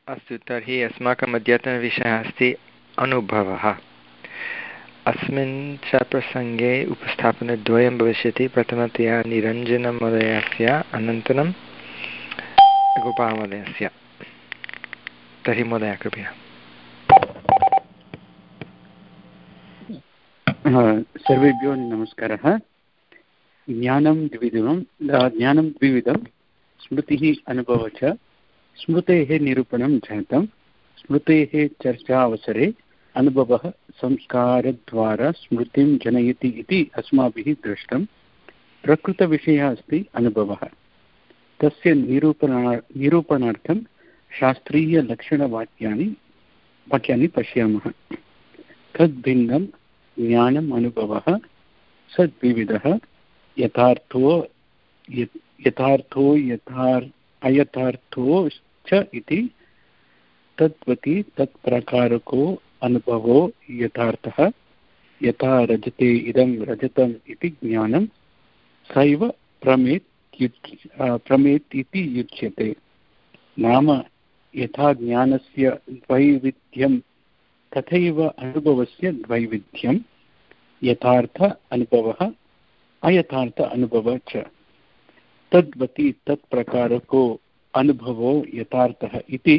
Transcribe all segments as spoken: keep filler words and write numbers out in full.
अस्तु, तर्हि अस्माकम् अद्यतनविषयः अस्ति अनुभवः। अस्मिन् च प्रसङ्गे उपस्थापनद्वयं भविष्यति। प्रथमतया निरञ्जनमहोदयस्य, अनन्तरं गोपालमहोदयस्य। तर्हि महोदय कृपया। सर्वेभ्यो नमस्कारः। ज्ञानं द्विविधं ज्ञानं द्विविधं स्मृतिः अनुभवः च। स्मृतेः निरूपणं जातं। स्मृतेः चर्चावसरे अनुभवः संस्कारद्वारा स्मृतिं जनयति इति अस्माभिः दृष्टं। प्रकृतविषयः अस्ति अनुभवः। तस्य निरूपणा निरूपणार्थं शास्त्रीयलक्षणवाक्यानि वाक्यानि पश्यामः। तद्भिन्नं ज्ञानम् अनुभवः सद्विविधः। यथार्थो यथार्थो यथार् अयथार्थो च इति। तद्वति तत्प्रकारको अनुभवो यथार्थः। यथा रजते इदं रजतम् इति ज्ञानं सैव प्रमेत् प्रमेत् इति युज्यते। नाम यथा ज्ञानस्य द्वैविध्यं तथैव अनुभवस्य द्वैविध्यं। यथार्थ अनुभवः अयथार्थ अनुभवः च। तद्वति तत्प्रकारको अनुभवो यथार्थः इति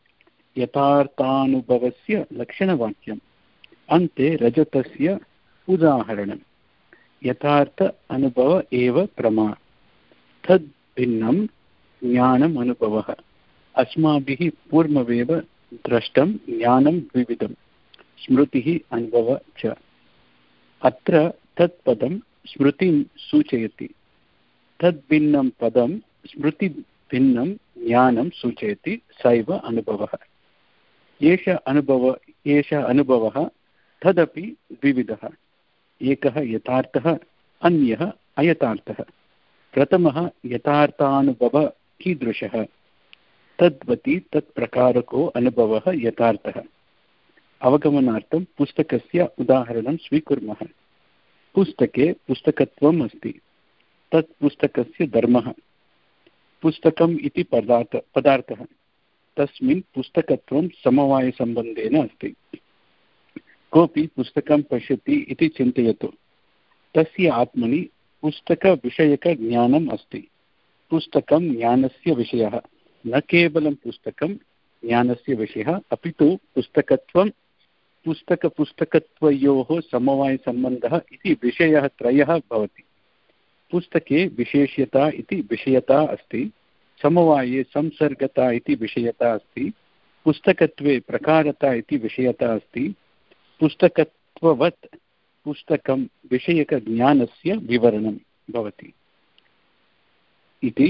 यथार्थानुभवस्य लक्षणवाक्यम्। अन्ते रजतस्य उदाहरणं। यथार्थ अनुभव एव प्रमा। तद्भिन्नं ज्ञानम् अनुभवः। अस्माभिः पूर्वमेव दृष्टं ज्ञानं द्विविधं स्मृतिः अनुभवः च। अत्र तत्पदं स्मृतिं सूचयति। तद्भिन्नं पदं स्मृतिभिन्नं ज्ञानं सूचयति। सैव अनुभवः। एष अनुभव एषः अनुभवः तदपि द्विविधः। एकः यथार्थः, अन्यः अयथार्थः। प्रथमः यथार्थानुभवः कीदृशः? तद्वति तत्प्रकारको अनुभवः यथार्थः। अवगमनार्थं पुस्तकस्य उदाहरणं स्वीकुर्मः। पुस्तके पुस्तकत्वम् अस्ति। तत् पुस्तकस्य धर्मः। पुस्तकम् इति पदार्थ पदार्थः तस्मिन् पुस्तकत्वं समवायसम्बन्धेन अस्ति। कोऽपि पुस्तकं पश्यति इति चिन्तयतु। तस्य आत्मनि पुस्तकविषयकज्ञानम् अस्ति। पुस्तकं ज्ञानस्य विषयः। न केवलं पुस्तकं ज्ञानस्य विषयः, अपि तु पुस्तकत्वं पुस्तकपुस्तकत्वयोः समवायसम्बन्धः इति विषयः त्रयः भवति। पुस्तके विशेष्यता इति विषयता अस्ति। समवाये संसर्गता इति विषयता अस्ति। पुस्तकत्वे प्रकारता इति विषयता अस्ति। पुस्तकत्ववत् पुस्तकं विषयकज्ञानस्य विवरणं भवति इति।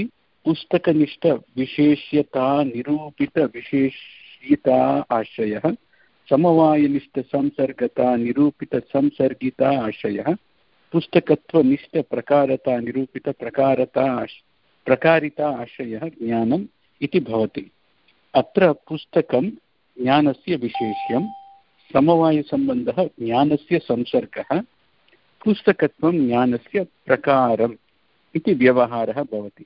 पुस्तकनिष्ठविशेष्यता निरूपितविशेष्यता आश्रयः। समवायनिष्ठसंसर्गता निरूपितसंसर्गिता आश्रयः। पुस्तकत्वनिष्ठप्रकारता निरूपितप्रकारता प्रकारिता आश्रयः ज्ञानम् इति भवति। अत्र पुस्तकं ज्ञानस्य विशेष्यं, समवायसम्बन्धः ज्ञानस्य संसर्गः, पुस्तकत्वं ज्ञानस्य प्रकारम् इति व्यवहारः भवति।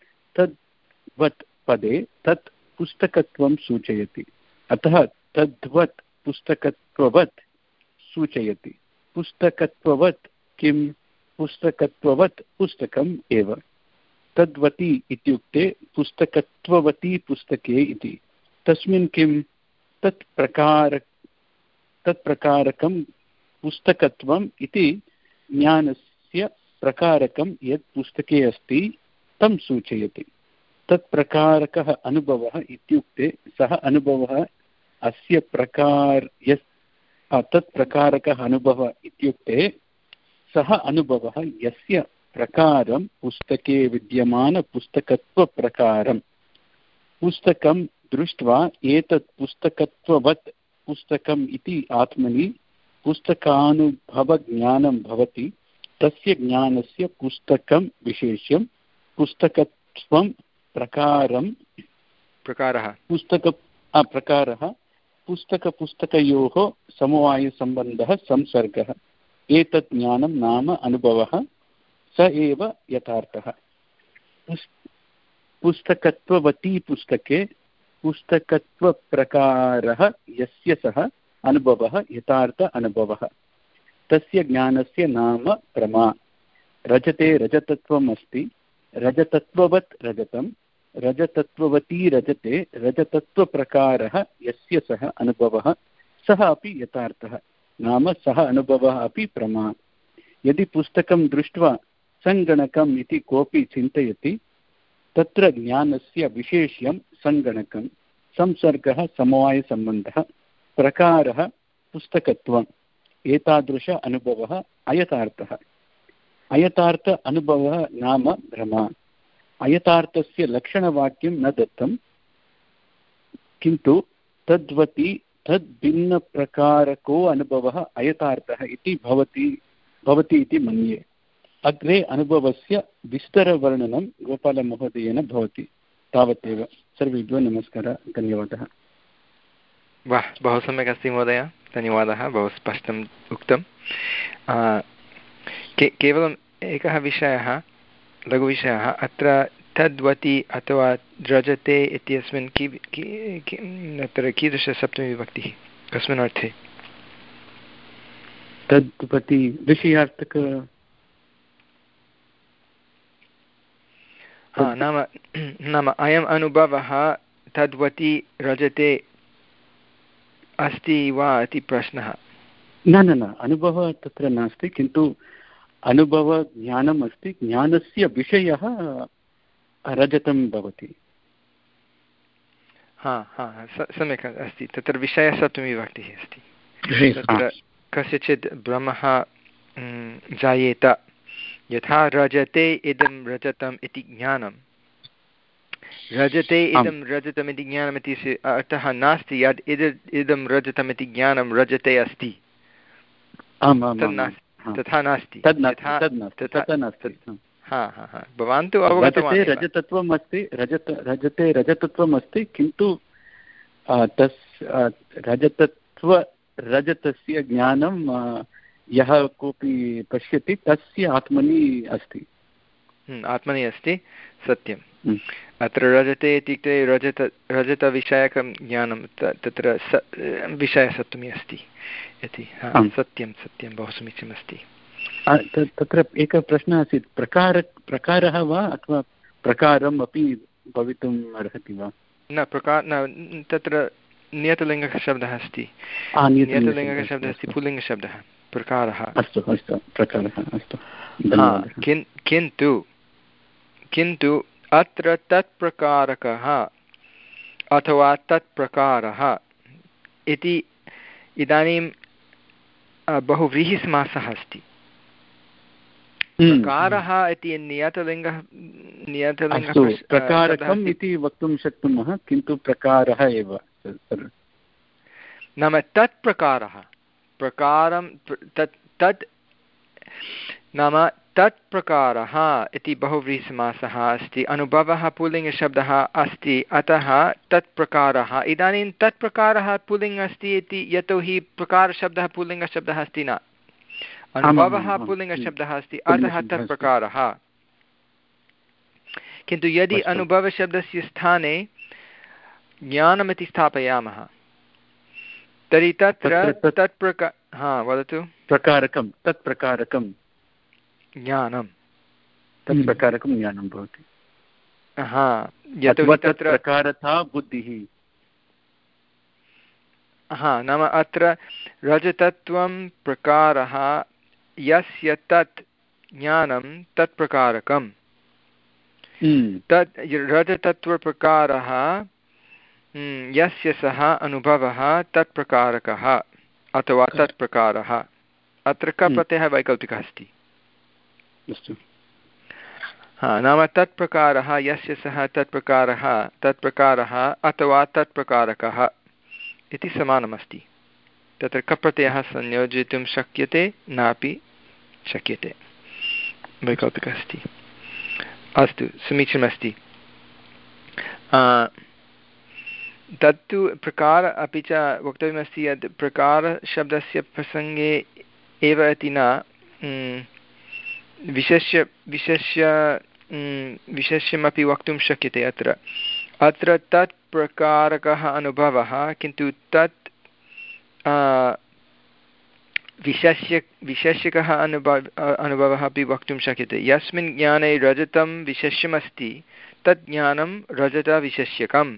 तद्वत् पदे तत् पुस्तकत्वं सूचयति। अतः तद्वत् पुस्तकत्ववत् सूचयति। पुस्तकत्ववत् किं? पुस्तकत्ववत् पुस्तकम् एव। तद्वती इत्युक्ते पुस्तकत्ववती पुस्तके इति। तस्मिन् किं? तत्प्रकार तत्प्रकारकं पुस्तकत्वम् इति ज्ञानस्य प्रकारकं यत् पुस्तके अस्ति तं सूचयति। तत्प्रकारकः अनुभवः इत्युक्ते सः अनुभवः अस्य प्रकार यस् तत्प्रकारकः अनुभवः इत्युक्ते सः अनुभवः यस्य प्रकारं पुस्तके विद्यमानपुस्तकत्वप्रकारं। पुस्तकं दृष्ट्वा एतत् पुस्तकत्ववत् पुस्तकम् इति आत्मनि पुस्तकानुभवज्ञानं भवति। तस्य ज्ञानस्य पुस्तकं विशेष्यं, पुस्तकत्वं प्रकारं प्रकारः पुस्तक प्रकारः पुस्तकपुस्तकयोः समवायसम्बन्धः संसर्गः। एतत् ज्ञानं नाम अनुभवः, स एव यथार्थः। पुस्तकत्ववती पुस्तके पुस्तकत्वप्रकारः यस्य सः अनुभवः यथार्थ अनुभवः तस्य ज्ञानस्य नाम प्रमा। रजते रजतत्वम् अस्ति, रजतत्ववत् रजतं, रजतत्ववती रजते रजतत्वप्रकारः यस्य सः अनुभवः सः अपि यथार्थः, नाम सः अनुभवः अपि प्रमा। यदि पुस्तकं दृष्ट्वा सङ्गणकम् इति कोऽपि चिन्तयति तत्र ज्ञानस्य विशेष्यं सङ्गणकं, संसर्गः समवायसम्बन्धः, प्रकारः पुस्तकत्वम्, एतादृश अनुभवः अयथार्थः। अयथार्थ अनुभवः नाम भ्रमा। अयथार्थस्य लक्षणवाक्यं न दत्तं, किन्तु तद्वति तद्भिन्नप्रकारको अनुभवः अयथार्थः इति भवति भवति इति मन्ये। अग्रे अनुभवस्य विस्तरवर्णनं गोपालमहोदयेन भवति। तावदेव। सर्वेभ्यो नमस्कारः, धन्यवादः। वाह, बहु सम्यक् अस्ति महोदय, धन्यवादः, बहु स्पष्टम् उक्तं। के केवलम् एकः विषयः, लघुविषयः, अत्र तद्वति अथवा रजते इत्यस्मिन् कि अत्र कीदृशसप्तमीविभक्तिः, कस्मिन् अर्थे? तद्वति विषयार्थक। हा, नाम नाम अयम् अनुभवः तद्वति रजते अस्ति वा इति प्रश्नः। न न न अनुभवः तत्र नास्ति, किन्तु अनुभवज्ञानम् अस्ति, ज्ञानस्य विषयः रजतं भवति। हा हा सम्यक् अस्ति, तत्र विषयसप्तमीविभक्तिः अस्ति। तत्र कस्यचित् भ्रमः जायेत, यथा रजते इदं रजतम् इति ज्ञानं। रजते इदं रजतम् इति ज्ञानम् इति अर्थः नास्ति यद् इदं रजतम् इति ज्ञानं रजते अस्ति, तथा नास्ति। हा हा हा भवान् तु अवगतवान्। रजतत्वम् अस्ति, रजत रजते रजतत्वम् अस्ति, किन्तु तस् रजतत्व रजतस्य ज्ञानं यः कोऽपि पश्यति तस्य आत्मनि अस्ति। आत्मनि अस्ति, सत्यम्। अत्र रजते इत्युक्ते रजत रजतविषयकं ज्ञानं, तत्र स विषयसप्तमी अस्ति इति। सत्यं सत्यं, बहु समीचीनमस्ति। तत्र एकः प्रश्नः आसीत्, प्रकार प्रकारः वा अथवा प्रकारम् अपि भवितुम् अर्हति वा? न प्रकार न, तत्र नियतलिङ्गशब्दः अस्ति, नियतलिङ्गशब्दः अस्ति, पुल्लिङ्गशब्दः प्रकारः। अस्तु अस्तु, प्रकारः अस्तु। किन्तु किन्तु अत्र तत्प्रकारकः अथवा तत्प्रकारः इति इदानीं बहुव्रीहिसमासः अस्ति। प्रकारः इति नियतलिङ्गः नियतलिङ्गः प्रकारकम् इति वक्तुं शक्नुमः, किन्तु प्रकारः एव नाम तत्प्रकारः, प्रकारं तत् तत् नाम तत्प्रकारः इति बहुव्रीहिसमासः अस्ति। अनुभवः पुल्लिङ्गशब्दः अस्ति, अतः तत्प्रकारः। इदानीं तत्प्रकारः पुल्लिङ्गः अस्ति इति यतोहि प्रकारशब्दः पुल्लिङ्गशब्दः अस्ति न, अनुभवः पुल्लिङ्गशब्दः अस्ति, अतः तत्प्रकारः। किन्तु यदि अनुभवशब्दस्य स्थाने ज्ञानमिति स्थापयामः तर्हि तत्र तत्प्रकार हा वदतु प्रकारकं तत्प्रकारकं ज्ञानं तत्प्रकारकं ज्ञानं भवति। हा, यतोहि तत्र प्रकारता बुद्धिः। हा, नाम अत्र रजतत्वं प्रकारः यस्य तत् ज्ञानं तत्प्रकारकं, तत् रजतत्वप्रकारः यस्य सः अनुभवः तत्प्रकारकः अथवा तत्प्रकारः। अत्र कप्रत्ययः वैकल्पिकः अस्ति। हा, नाम तत्प्रकारः यस्य सः तत्प्रकारः तत्प्रकारः अथवा तत्प्रकारकः इति समानमस्ति। तत्र कप्रत्ययः संयोजयितुं शक्यते नापि शक्यते, वैकल्पिकः अस्ति। अस्तु, समीचीनमस्ति। तत्तु प्रकार अपि च वक्तव्यमस्ति यत् प्रकारशब्दस्य प्रसङ्गे एव इति न, विशेष्य विशेष्य विशेष्यमपि वक्तुं शक्यते। अत्र अत्र तत् प्रकारकः अनुभवः, किन्तु तत् विशेष्य विशेष्यकः अनुभव अनुभवः अपि वक्तुं शक्यते। यस्मिन् ज्ञाने रजतं विशेष्यमस्ति तत् ज्ञानं रजतविशेष्यकम्।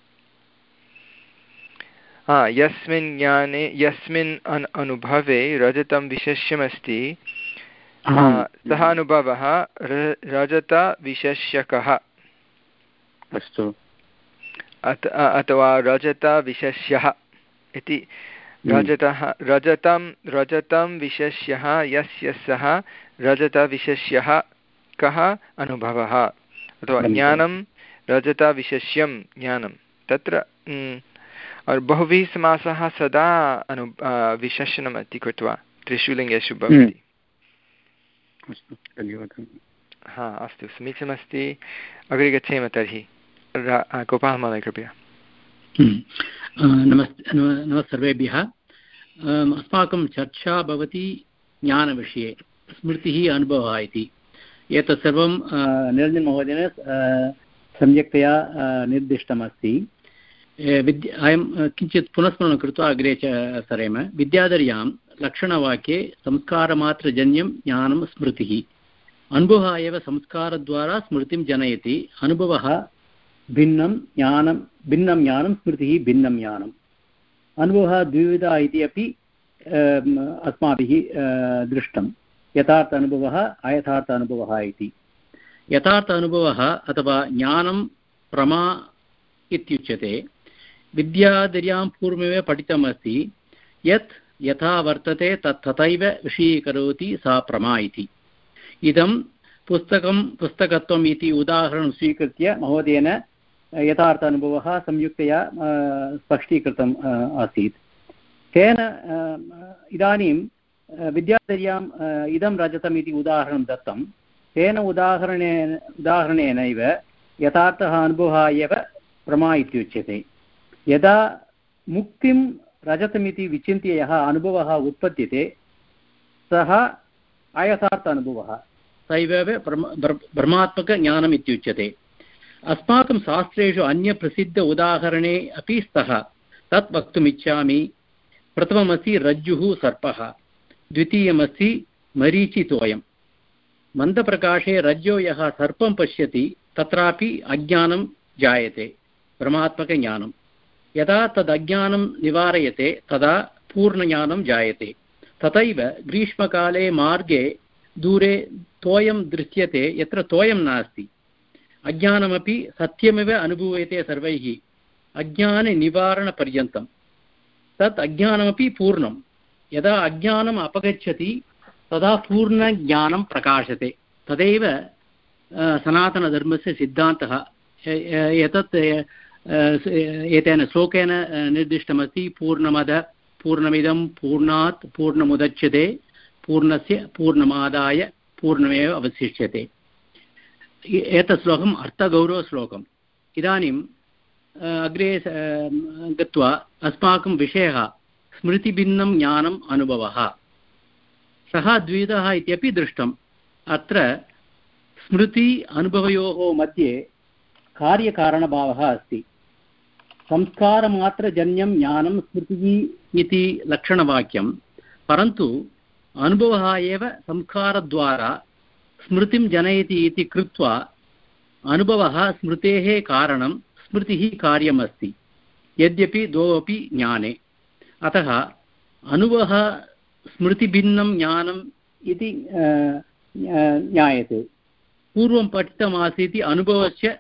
हा यस्मिन् ज्ञाने यस्मिन् अन् अनुभवे रजतं विशेष्यमस्ति सः अनुभवः रजतविशेष्यकः। अस्तु। अत अथवा रजतविशेष्यः इति। रजतः रजतं रजतं विशेष्यः यस्य सः रजतविशेष्यः कः अनुभवः अथवा ज्ञानं रजतविशेष्यं ज्ञानं। तत्र बहुभिः समासः सदा अनु विशेषणम् इति कृत्वा त्रिषु लिङ्गेषु भवति। हा अस्तु, समीचीनमस्ति। अग्रे गच्छेम तर्हि। गोपाल महोदय कृपया। नमस्ते नमः सर्वेभ्यः। अस्माकं चर्चा भवति ज्ञानविषये, स्मृतिः अनुभवः इति। एतत् सर्वं निरञ्जनमहोदयेन सम्यक्तया निर्दिष्टमस्ति। विद्या अयं किञ्चित् पुनस्मरणं कृत्वा अग्रे च सरेम। विद्याधर्यां लक्षणवाक्ये संस्कारमात्रजन्यं ज्ञानं स्मृतिः। अनुभवः एव संस्कारद्वारा स्मृतिं जनयति। अनुभवः भिन्नं ज्ञानं भिन्नं ज्ञानं, स्मृतिः भिन्नं ज्ञानम्। अनुभवः द्विविधः इति अपि अस्माभिः दृष्टं। यथार्थ अनुभवः, अयथार्थ अनुभवः इति। यथार्थ अनुभवः अथवा ज्ञानं प्रमा इत्युच्यते। विद्याधर्यां पूर्वमेव पठितमस्ति यत् यथा वर्तते तत् तथैव विषयीकरोति सा प्रमा इति। इदं पुस्तकं पुस्तकत्वम् इति उदाहरणं स्वीकृत्य महोदयेन यथार्थ अनुभवः संयुक्तया स्पष्टीकृतम् आसीत्। तेन इदानीं विद्याधर्याम् इदं रजतम् इति उदाहरणं दत्तं। तेन उदाहरणेन उदाहरणेनैव यथार्थः अनुभवः एव प्रमा इत्युच्यते। यदा मुक्तिं रजतमिति विचिन्त्य यः अनुभवः उत्पद्यते सः अयथार्थ अनुभवः, सैव ब्रह्मात्मकज्ञानम् इत्युच्यते। अस्माकं शास्त्रेषु अन्यप्रसिद्ध उदाहरणे अपि स्तः। तत् वक्तुमिच्छामि। प्रथममस्ति रज्जुः सर्पः, द्वितीयमस्ति मरीचितोयं। मन्दप्रकाशे रज्जो यः सर्पं पश्यति तत्रापि अज्ञानं जायते, ब्रह्मात्मकज्ञानं। यदा तद् अज्ञानं निवार्यते तदा पूर्णज्ञानं जायते। तथैव ग्रीष्मकाले मार्गे दूरे तोयं दृश्यते यत्र तोयं नास्ति। अज्ञानमपि सत्यमेव अनुभूयते सर्वैः अज्ञाननिवारणपर्यन्तं। तत् अज्ञानमपि पूर्णं। यदा अज्ञानम् अपगच्छति तदा पूर्णज्ञानं प्रकाशते। तदेव सनातनधर्मस्य सिद्धान्तः। एतत् एतेन श्लोकेन निर्दिष्टमस्ति। पूर्णमद पूर्णमिदं पूर्णात् पूर्णमुदच्यते पूर्णस्य पूर्णमादाय पूर्णमेव अवशिष्यते। एतत् श्लोकम् अर्थगौरवश्लोकम्। इदानीम् अग्रे गत्वा अस्माकं विषयः स्मृतिभिन्नं ज्ञानम् अनुभवः। सः द्विविधः इत्यपि दृष्टम्। अत्र स्मृति अनुभवयोः मध्ये कार्यकारणभावः अस्ति। संस्कारमात्रजन्यं ज्ञानं स्मृतिः इति लक्षणवाक्यं, परन्तु अनुभवः एव संस्कारद्वारा स्मृतिं जनयति इति कृत्वा अनुभवः स्मृतेः कारणं, स्मृतिः कार्यमस्ति, यद्यपि द्वौ अपि ज्ञाने। अतः अनुभवः स्मृतिभिन्नं ज्ञानम् इति ज्ञायते। पूर्वं पठितमासीत् अनुभवस्य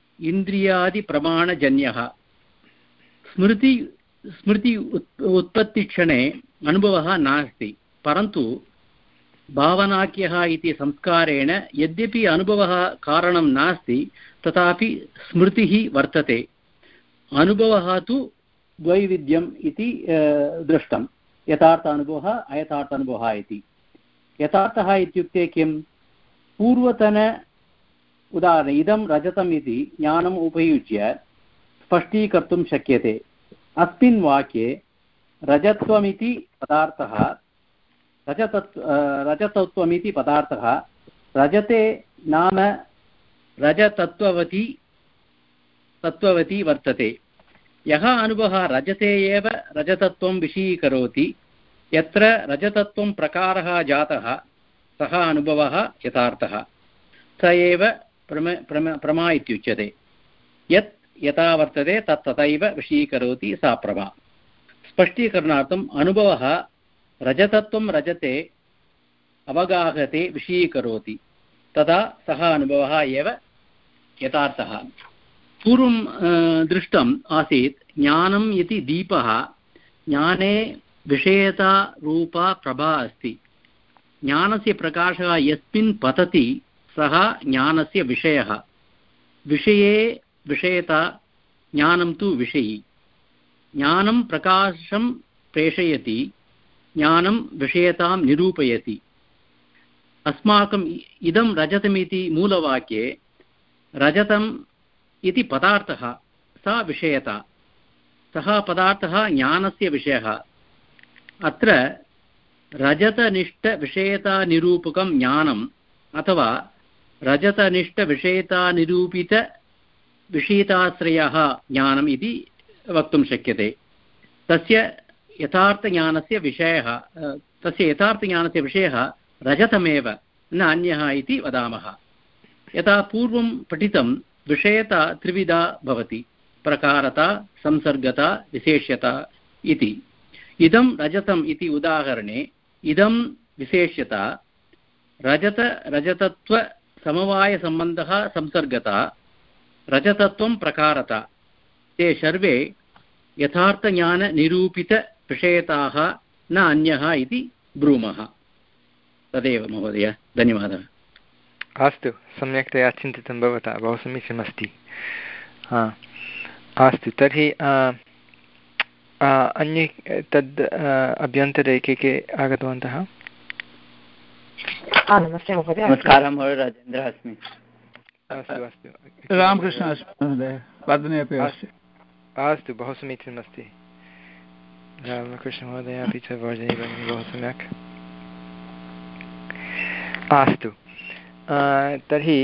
इन्द्रियादिप्रमाणजन्यः। स्मृति स्मृति उत्पत्तिक्षणे अनुभवः नास्ति, परन्तु भावनाख्यः इति संस्कारेण यद्यपि अनुभवः कारणं नास्ति तथापि स्मृतिः वर्तते। अनुभवः तु द्वैविध्यम् इति दृष्टं। यथार्थ अनुभवः, अयथार्थ अनुभवः इति। यथार्थः इत्युक्ते किं? पूर्वतन उदाहरणम् इदं रजतम् इति ज्ञानम् उपयुज्य स्पष्टीकर्तुं शक्यते। अस्मिन् वाक्ये रजत्वमिति पदार्थः रजतत्व रजतत्वमिति पदार्थः रजते नाम रजतत्ववती तत्त्ववती वर्तते। यः अनुभवः रजते एव रजतत्वं विषयीकरोति, यत्र रजतत्वं प्रकारः जातः सः अनुभवः यथार्थः, स एव प्रम प्रम प्रमा इत्युच्यते। यत् यथा वर्तते तत् तथैव विषयीकरोति सा प्रमा। स्पष्टीकरणार्थम् अनुभवः रजतत्वं रजते अवगाहते विषयीकरोति, तदा सः अनुभवः एव यथार्थः। पूर्वं दृष्टम् आसीत् ज्ञानम् इति दीपः, ज्ञाने विषयता रूपा प्रभा अस्ति। ज्ञानस्य प्रकाशः यस्मिन् पतति सः ज्ञानस्य विषयः। विषये विषयता, ज्ञानं तु विषयी। ज्ञानं प्रकाशं प्रेषयति, ज्ञानं विषयतां निरूपयति। अस्माकम् इदं रजतमिति मूलवाक्ये रजतम् इति पदार्थः, सा विषयता, सः पदार्थः ज्ञानस्य विषयः। अत्र रजतनिष्ठविषयतानिरूपकं ज्ञानम् अथवा रजतनिष्ठविषयतानिरूपितविषयताश्रयः ज्ञानम् इति वक्तुं शक्यते। तस्य यथार्थज्ञानस्य विषयः तस्य यथार्थज्ञानस्य विषयः रजतमेव, न अन्यः इति वदामः। यथा पूर्वं पठितं विषयता त्रिविधा भवति, प्रकारता, संसर्गता, विशेष्यता इति। इदं रजतम् इति उदाहरणे इदं विशेष्यता, रजत रजतत्व समवायसम्बन्धः संसर्गता, रजतत्वं प्रकारता, ते सर्वे यथार्थज्ञाननिरूपितविषयताः, न अन्यः इति ब्रूमः। तदेव महोदय, धन्यवादः। अस्तु, सम्यक्तया चिन्तितं भवता, बहु समीचीनमस्ति। हा अस्तु, तर्हि अन्ये तद् अभ्यन्तरे के के आगतवन्तः? नमस्ते महोदय। नमस्कारः महोदय, राजेन्द्रः अस्मि। अस्तु अस्तु, रामकृष्ण अस्मि महोदय, वर्धने अपि अस्ति। अस्तु, बहु समीचीनमस्ति। रामकृष्णमहोदय अपि च वर्धने भगिनी, बहु सम्यक्। अस्तु, तर्हि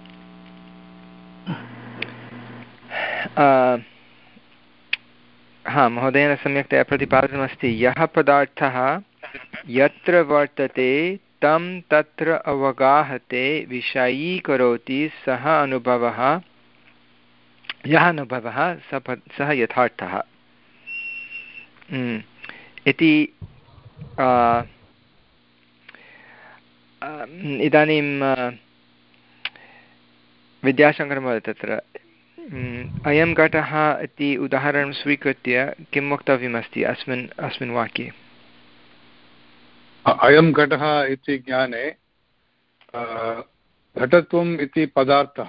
हा महोदयेन सम्यक्तया प्रतिपादितमस्ति, यः पदार्थः यत्र वर्तते तं तत्र अवगाहते विषयीकरोति सः अनुभवः, यः अनुभवः सः सः यथार्थः इति। इदानीं विद्याशङ्करमहोदय, तत्र अयं घटः इति उदाहरणं स्वीकृत्य किं वक्तव्यमस्ति अस्मिन् अस्मिन् वाक्ये? अयं घटः इति ज्ञाने घटत्वम् इति पदार्थः,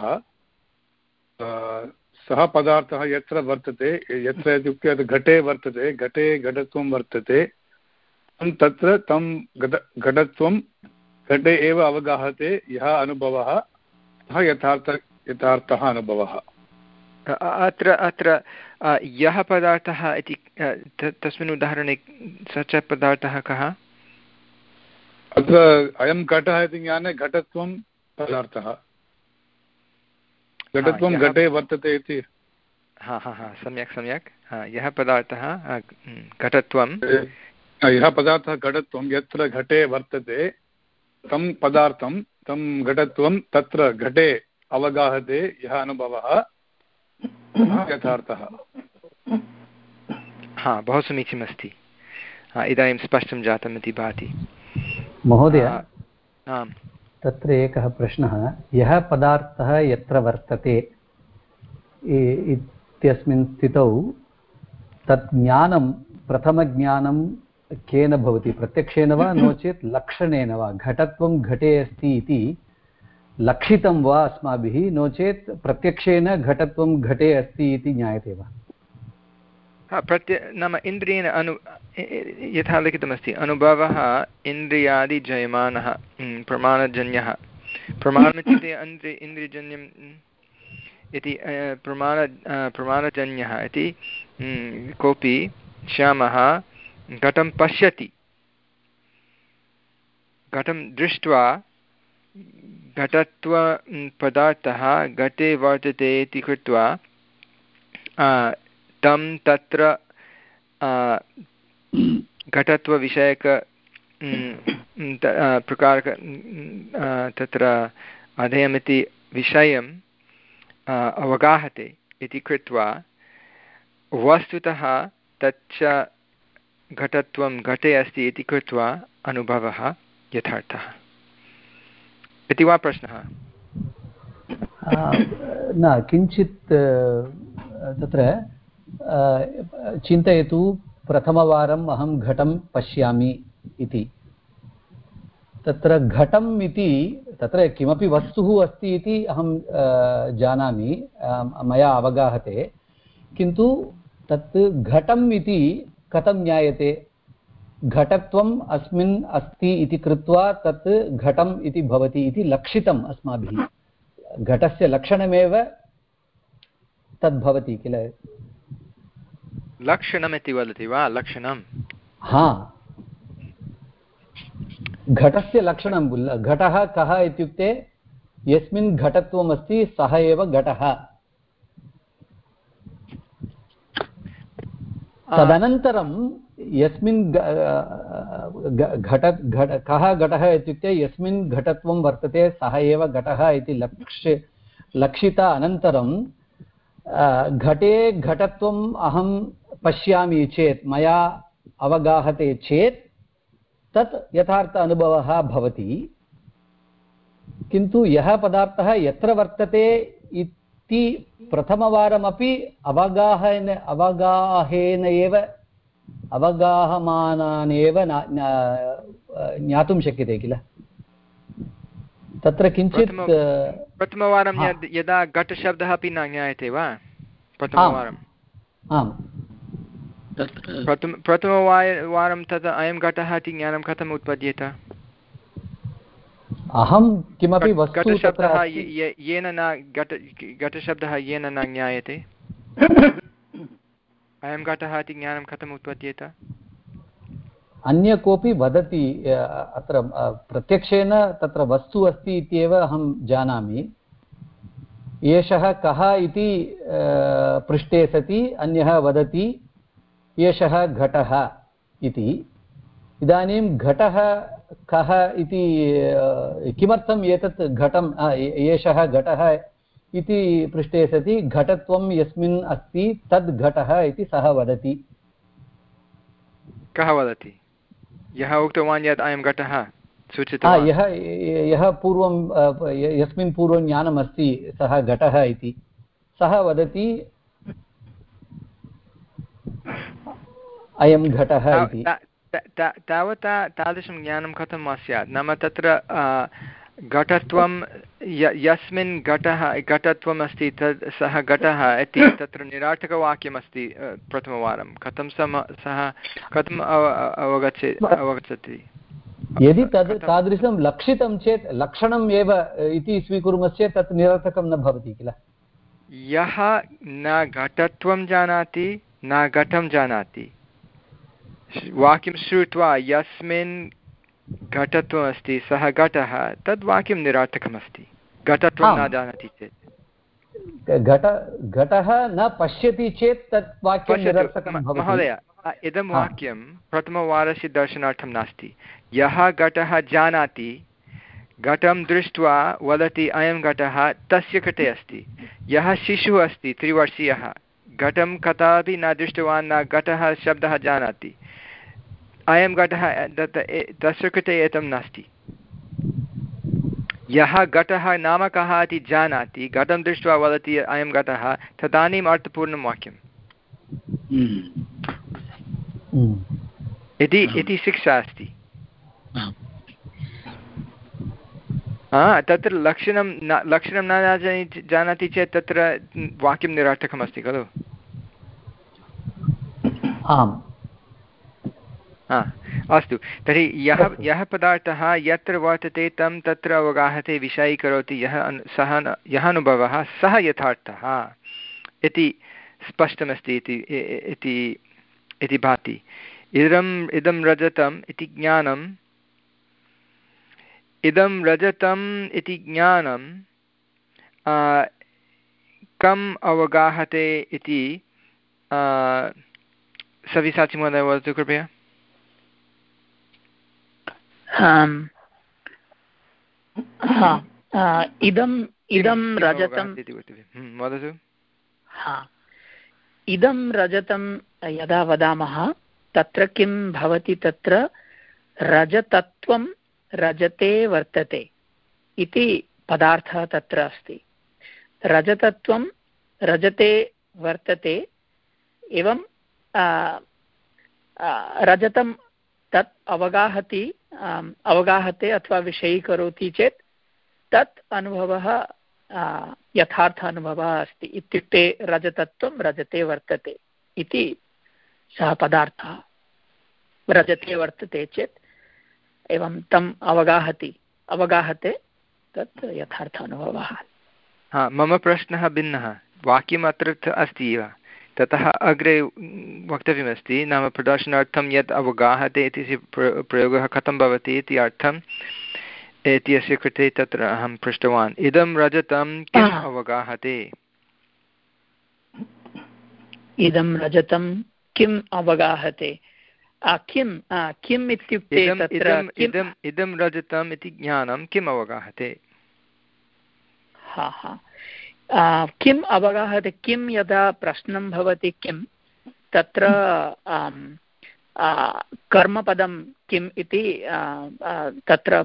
सः पदार्थः यत्र वर्तते, यत्र इत्युक्ते घटे वर्तते, घटे घटत्वं वर्तते, तत्र तं घट घटत्वं घटे एव अवगाहते यः अनुभवः सः यथार्थ यथार्थः अनुभवः। अत्र अत्र यः पदार्थः इति तस्मिन् उदाहरणे स च पदार्थः कः? अत्र अयं घटः इति ज्ञाने घटत्वं पदार्थः, घटत्वं घटे वर्तते इति। हा हा हा सम्यक् सम्यक्। यः पदार्थः घटत्वं, यः पदार्थः घटत्वं यत्र घटे वर्तते तं पदार्थं तं घटत्वं तत्र घटे अवगाहते यः अनुभवः यथार्थः। हा, बहु समीचीनमस्ति। इदानीं स्पष्टं जातम् इति भाति महोदय। आम्, तत्र एकः प्रश्नः, यः पदार्थः यत्र वर्तते इत्यस्मिन् स्थितौ तत् ज्ञानं प्रथमज्ञानं केन भवति, प्रत्यक्षेन वा नो चेत् लक्षणेन वा? घटत्वं घटे अस्ति इति लक्षितं वा अस्माभिः, नो चेत् प्रत्यक्षेन घटत्वं घटे अस्ति इति ज्ञायते वा? प्रत्य नाम इन्द्रियेण अनु यथा लिखितमस्ति, अनुभवः इन्द्रियादिजयमानः प्रमाणजन्यः। प्रमाणमित्युक्ते इन्द्रि इन्द्रियजन्यम् इति प्रमाण प्रमाणजन्यः इति। कोऽपि श्यामः घटं पश्यति, घटं दृष्ट्वा घटत्व पदार्थः घटे वर्तते इति कृत्वा तं तत्र घटत्वविषयक प्रकार तत्र अध्ययनमिति विषयम् अवगाहते इति कृत्वा वस्तुतः तच्च घटत्वं घटे अस्ति इति कृत्वा अनुभवः यथार्थः इति वा प्रश्नः? न किञ्चित् तत्र चिन्तयतु प्रथमवारम् अहं घटं पश्यामि इति तत्र घटम् इति तत्र किमपि वस्तुः अस्ति इति अहं जानामि मया अवगाहते किन्तु तत् घटम् इति कथं ज्ञायते घटत्वम् अस्मिन् अस्ति इति कृत्वा तत् घटम् इति भवति इति लक्षितम् अस्माभिः घटस्य लक्षणमेव तद्भवति किल लक्षणमिति वदति वा लक्षणं हा घटस्य लक्षणं घटः कः इत्युक्ते यस्मिन् घटत्वम् अस्ति सः एव घटः तदनन्तरं यस्मिन् घट घट कः घटः इत्युक्ते यस्मिन् घटत्वं वर्तते सः एव घटः इति लक्ष्य लक्षित अनन्तरं घटे घटत्वम् अहं पश्यामि चेत् मया अवगाहते चेत् तत् यथार्थ अनुभवः भवति किन्तु यः पदार्थः यत्र वर्तते इति प्रथमवारमपि अवगाहन अवगाहेन एव अवगाहमानानेव ज्ञातुं शक्यते किल तत्र किञ्चित् प्रथमवारं यदा घटशब्दः अपि न ज्ञायते वा प्रथमवारम् आम् प्रथम प्रथमवारं तत् अयं घटः इति ज्ञानं कथम् उत्पद्येत अहं किमपि वस्तु घटशब्दः येन न घट घटशब्दः येन न ज्ञायते अयं घटः इति ज्ञानं कथम् उत्पद्येत अन्य कोऽपि वदति अत्र प्रत्यक्षेन तत्र वस्तु अस्ति इत्येव अहं जानामि एषः कः इति पृष्टे सति अन्यः वदति एषः घटः इति इदानीं घटः कः इति किमर्थम् एतत् घटम् एषः घटः इति पृष्टे सति घटत्वं यस्मिन् अस्ति तद् घटः इति सः वदति कः वदति यः उक्तवान् यत् अयं घटः सूचितवान् यः यः पूर्वं यस्मिन् पूर्वं ज्ञानमस्ति सः घटः इति सः वदति अयं घटः इति तावता तादृशं ज्ञानं कथं वा स्यात् नाम तत्र घटत्वं यस्मिन् घटः घटत्वम् अस्ति तद् सः घटः इति तत्र निरार्थकवाक्यमस्ति प्रथमवारं कथं सम सः कथम् अवगच्छे अवगच्छति यदि तद् तादृशं लक्षितं चेत् लक्षणम् एव इति स्वीकुर्मश्चेत् तत् निरर्थकं न भवति किल यः न घटत्वं जानाति न घटं जानाति वाक्यं श्रुत्वा यस्मिन् घटत्वमस्ति सः घटः तद् वाक्यं निरार्थकमस्ति घटत्वं न जानाति चेत् घट घटः न पश्यति चेत् तत् वाक्यं निरर्थकं भवति महोदय इदं वाक्यं प्रथमवारस्य दर्शनार्थं नास्ति यः घटः जानाति घटं दृष्ट्वा वदति अयं घटः तस्य कृते अस्ति यः शिशुः अस्ति त्रिवर्षीयः घटं कदापि न दृष्टवान् न घटः शब्दः जानाति अयं घटः तस्य कृते एतं नास्ति यः घटः नाम कः इति जानाति घटं दृष्ट्वा वदति अयं घटः तदानीम् अर्थपूर्णं वाक्यम् इति इति शिक्षा अस्ति तत्र लक्षणं न लक्षणं न जानाति चेत् तत्र वाक्यं निरर्थकमस्ति खलु आम् अस्तु तर्हि यः यः पदार्थः यत्र वर्तते तं तत्र अवगाहते विषयीकरोति यः सः यः अनुभवः सः यथार्थः इति स्पष्टमस्ति इति इति भाति इदम् इदं रजतम् इति ज्ञानम् इदं रजतम् इति ज्ञानं कम् अवगाहते इति सव्यसाची महोदय वदतु कृपया। इदम् इदं रजतं वदतु। इदं रजतं यदा वदामः तत्र किं भवति, तत्र रजतत्वं रजते वर्तते इति पदार्थः तत्र अस्ति। रजतत्वं रजते वर्तते एवं रजतं तत् अवगाहति अवगाहते अथवा विषयीकरोति चेत् तत् अनुभवः यथार्थ अनुभवः अस्ति। इत्युक्ते रजतत्वं रजते वर्तते इति सः पदार्थः रजते वर्तते चेत् एवं तम् अवगाहति अवगाहते तत् यथार्थ अनुभवः। हा, मम प्रश्नः भिन्नः। वाक्यम् अत्र अस्ति एव, ततः अग्रे वक्तव्यमस्ति। नाम प्रदर्शनार्थं यत् अवगाहते इति प्रयोगः कथं भवति इति अर्थम् इत्यस्य कृते तत्र अहं पृष्टवान्। इदं रजतं किम् अवगाहते? इदं रजतं किम् अवगाहते? किं किम् इत्युक्ते इदम् इदं रजतम् इति ज्ञानं किम् अवगाहते? हा हा किम् अवगाहते? किं यदा प्रश्नं भवति किं तत्र कर्मपदं किम् इति तत्र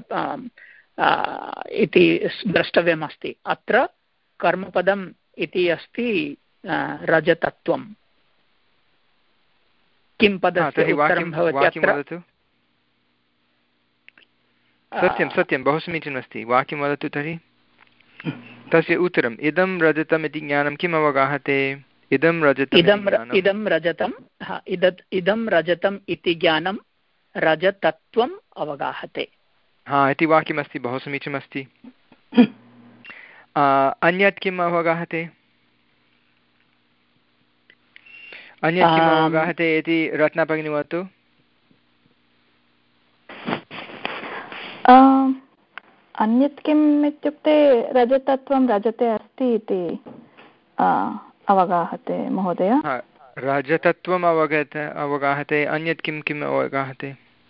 इति द्रष्टव्यमस्ति। अत्र कर्मपदम् इति अस्ति रजतत्वं। किं पदस्य उत्तरं भवति अत्र? सत्यं सत्यं, बहु समीचीनमस्ति। वाक्यं वदतु तर्हि। तस्य उत्तरम् इदं रजतम् इति ज्ञानं किम् अवगाहते? इदं रजतम् इदं रजतं इदं रजतम् इति ज्ञानं रजतत्वम् अवगाहते। हा इति वाक्यमस्ति, बहु समीचीनमस्ति। अन्यत् किम् अवगाहते? अन्यत् किम् अवगाहते इति रत्नाभगिनी वदतु। अन्यत् किम् इत्युक्ते रजतत्वं रजते अस्ति इति अवगाहते महोदय। रजतत्वम् अवगते अवगाहते अन्यत् किं किम् अवगाहते?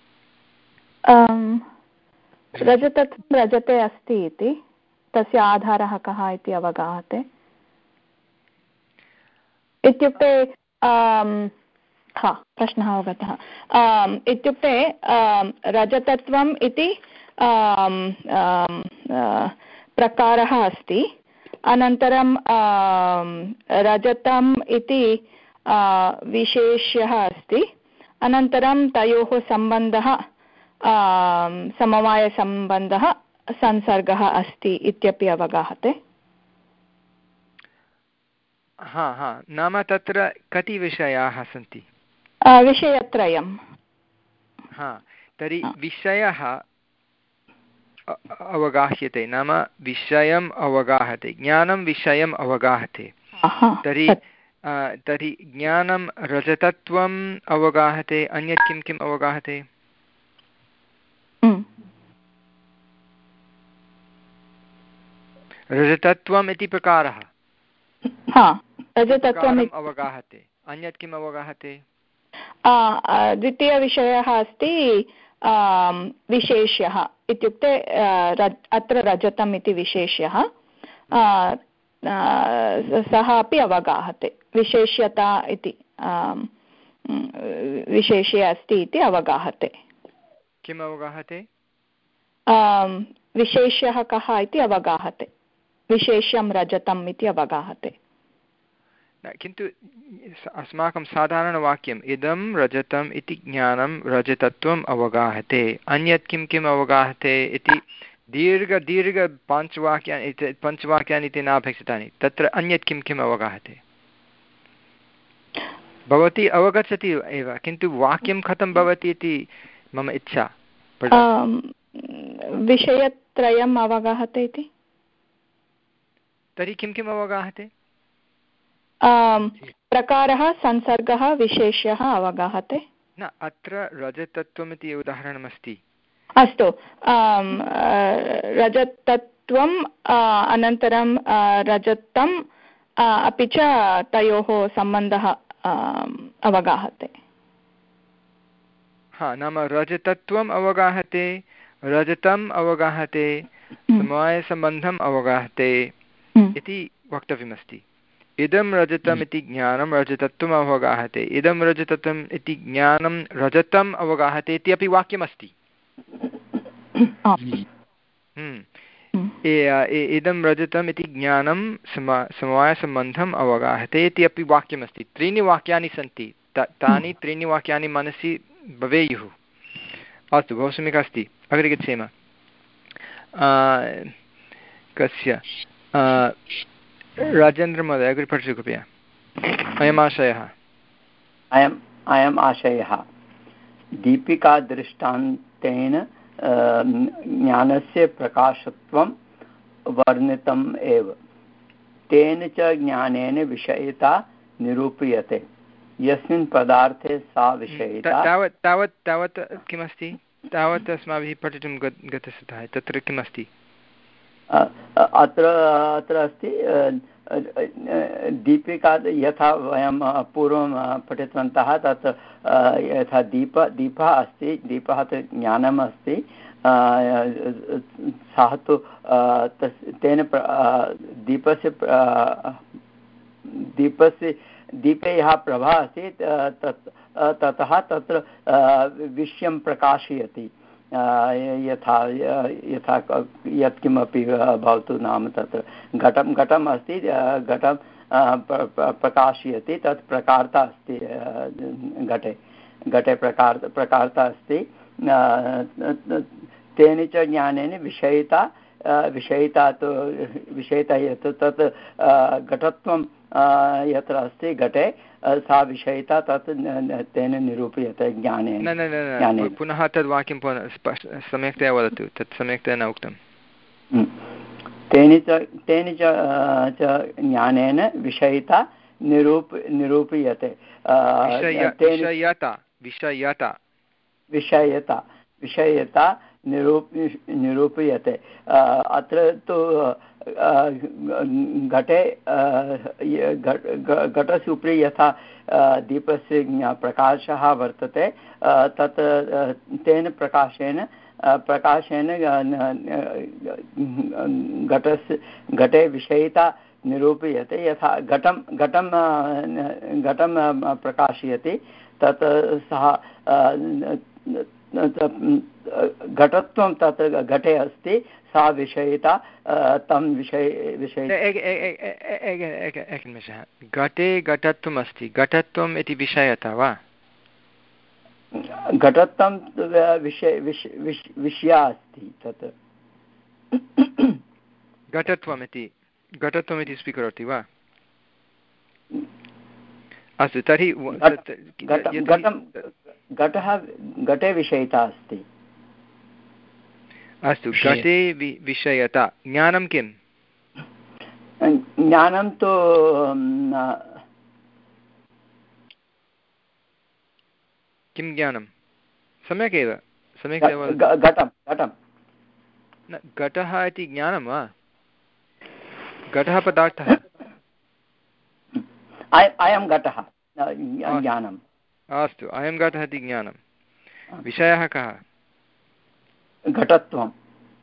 रजतत्वं रजते अस्ति इति, तस्य आधारः कः इति अवगाहते। इत्युक्ते हा प्रश्नः अवगतः। इत्युक्ते रजतत्वम् इति प्रकारः अस्ति, अनन्तरं रजतम् इति विशेष्यः अस्ति, अनन्तरं तयोः सम्बन्धः समवायसम्बन्धः संसर्गः अस्ति इत्यपि अवगाहते। हा हा नाम तत्र कति विषयाः सन्ति? विषयत्रयं। हा तर्हि विषयः अवगाह्यते, नाम विषयम् अवगाहते, ज्ञानं विषयम् अवगाहते। तर्हि तर्हि ज्ञानं रजतत्वम् अवगाहते, अन्यत् किं किम् अवगाहते? रजतत्वम् इति प्रकारः रजतत्वम् अवगाहते, अन्यत् किम् अवगाहते? द्वितीयविषयः अस्ति विशेष्यः। इत्युक्ते अत्र रजतम् इति विशेष्यः, सः अपि अवगाहते। विशेष्यता इति विशेष्ये अस्ति इति अवगाहते। किम् अवगाहते? विशेष्यः कः इति अवगाहते। विशेष्यं रजतम् इति अवगाहते। किन्तु अस्माकं साधारणवाक्यम् इदं रजतम् इति ज्ञानं रजतत्वम् अवगाहते, अन्यत् किं किम् अवगाहते इति दीर्घ दीर्घ पञ्चवाक्यानि पञ्चवाक्यानि इति नापेक्षितानि। तत्र अन्यत् किं किम् अवगाहते? भवती अवगच्छति एव, किन्तु वाक्यं कथं भवति इति मम इच्छा। विषयत्रयम् अवगाहते इति। तर्हि किं किम् अवगाहते? प्रकारः, संसर्गः, विशेष्यः अवगाहते। न, अत्र रजतत्वम् इति उदाहरणमस्ति। अस्तु, रजतत्वम् अनन्तरं रजतम् अपि च तयोः सम्बन्धः अवगाहते। हा, नाम रजतत्वम् अवगाहते, रजतम् अवगाहते, समवायसम्बन्धम् अवगाहते इति वक्तव्यमस्ति। इदं रजतम् इति ज्ञानं रजतत्वम् अवगाहते, इदं रजतत्वम् इति ज्ञानं रजतम् अवगाहते इति अपि वाक्यमस्ति। इदं रजतम् इति ज्ञानं सम समवायसम्बन्धम् अवगाहते इति अपि वाक्यमस्ति। त्रीणि वाक्यानि सन्ति, तानि त्रीणि वाक्यानि मनसि भवेयुः। अस्तु, बहु सम्यक् अस्ति। अग्रे गच्छेम। कस्य राजेन्द्रमहोदय अग्रे पठतु कृपया। अयम् आशयः अयम् अयम् आशयः दीपिकादृष्टान्तेन ज्ञानस्य प्रकाशत्वं वर्णितम् एव। तेन च ज्ञानेन विषयता निरूप्यते, यस्मिन् पदार्थे सा विषयता। तावत् तावत् तावत् किमस्ति, तावत् अस्माभिः पठितुं गतस्तः, तत्र किमस्ति? अत्र अत्र अस्ति दीपिका, यथा वयं पूर्वं पठितवन्तः, तत् यथा दीप दीपः अस्ति, दीपः तु ज्ञानम् अस्ति, सः तु तेन दीपस्य दीपस्य दीपे यः प्रभा अस्ति तत् ततः तत्र विषयं प्रकाशयति, यथा यथा यत्किमपि भवतु, नाम तत्र घटं घटम् अस्ति, घटं प्रकाशयति, तत् प्रकारता अस्ति, घटे घटे प्रकार प्रकारता अस्ति। तेन च ज्ञानेन विषयता विषयता तु विषयता यत् तत् घटत्वं यत्र अस्ति घटे, सा विषयता तत् तेन निरूप्यते ज्ञानेन। न न न पुनः तद् वाक्यं सम्यक्तया वदतु, तत् सम्यक्तया न उक्तं। तेन च तेन च ज्ञानेन विषयता निरूप निरूप्यते। विषयता विषयता विषयता विषयता निरूप निरूप्यते। अत्र तु घटे घटस्य उपरि यथा दीपस्य प्रकाशः वर्तते, तत् तेन प्रकाशेन प्रकाशेन घटस्य घटे विषयता निरूप्यते। यथा घटं घटं घटं प्रकाशयति, तत् सः घटत्वं तत् घटे अस्ति, सा विषयता तं विषय विषय एकनिमेषः। घटे घटत्वम् अस्ति, घटत्वम् इति विषयता वा? घटत्वं विषय विषया अस्ति, तत् घटत्वम् इति घटत्वम् इति स्वीकरोति वा? अस्तु, तर्हि घटः घटे विषयता अस्ति। अस्तु, घटे विषयता। ज्ञानं किं? ज्ञानं तु किं ज्ञानं? सम्यक् एव सम्यक् एव घटं घटं न, घटः इति ज्ञानं वा? घटः पदार्थः। अयं घटः ज्ञानम्। अस्तु, अयं घटः इति ज्ञानं। विषयः कः? घटत्वम्।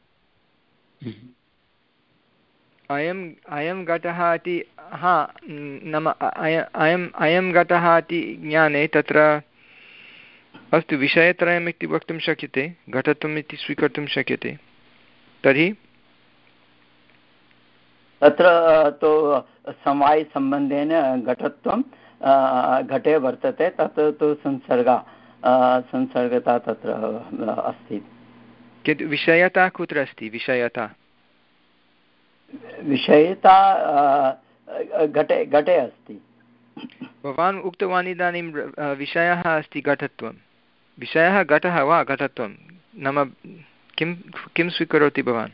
अयम् अयं घटः इति, हा, नाम अयम् अयं घटः इति ज्ञाने तत्र अस्तु विषयत्रयम् इति वक्तुं शक्यते, घटत्वम् इति स्वीकर्तुं शक्यते। तर्हि तत्र तु समवायसम्बन्धेन घटत्वं घटे वर्तते, तत् तु संसर्गा संसर्गता तत्र अस्ति। किन्तु विषयता कुत्र अस्ति? विषयता विषयता घटे घटे अस्ति। भवान् उक्तवान् इदानीं विषयः अस्ति घटत्वं। विषयः घटः वा घटत्वं? नाम किं किं स्वीकरोति भवान्?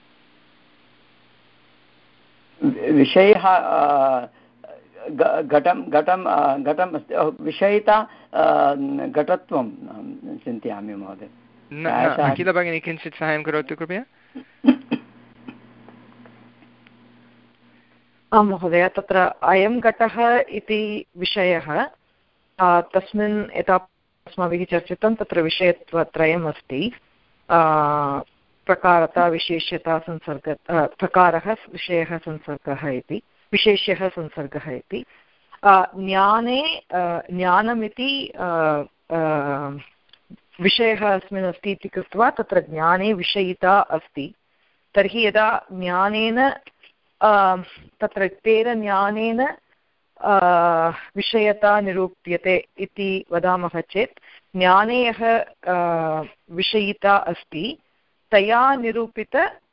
विषयः घटं घटं घटम् अस्ति, विषयता घटत्वं चिन्तयामि महोदय। न अखिल भगिनी किञ्चित् साहाय्यं करोतु कृपया। आं महोदय, तत्र अयं घटः इति विषयः तस्मिन् यथा अस्माभिः चर्चितं तत्र विषयत्वत्रयम् अस्ति। प्रकारता, विशेष्यता, संसर्ग, प्रकारः, विषयः, संसर्गः इति, विशेष्यः, संसर्गः इति। ज्ञाने ज्ञानमिति विषयः अस्मिन् अस्ति इति कृत्वा तत्र ज्ञाने विषयिता अस्ति। तर्हि यदा ज्ञानेन तत्र तेन ज्ञानेन विषयता निरूप्यते इति वदामः चेत् ज्ञाने यः विषयिता अस्ति तया निरूपित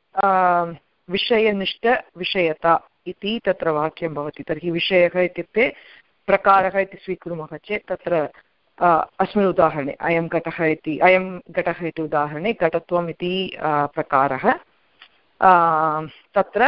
विषयनिष्ठविषयता इति तत्र वाक्यं भवति। तर्हि विषयः इत्युक्ते प्रकारः इति स्वीकुर्मः चेत् तत्र अस्मिन् उदाहरणे अयं घटः इति अयं घटः इति उदाहरणे घटत्वम् इति प्रकारः तत्र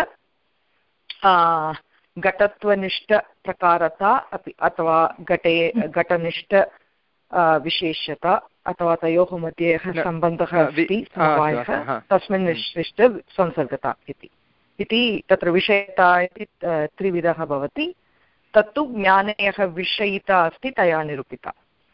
घटत्वनिष्ठप्रकारता अपि अथवा घटे घटनिष्ठ विशेष्यता अथवा तयोः मध्ये यः सम्बन्धः अस्ति समवायः तस्मिन् निष्ठ संसर्गता इति इति तत्र विषयता इति त्रिविधः भवति। तत्तु ज्ञाने यः विषयिता अस्ति तया निरूपिता।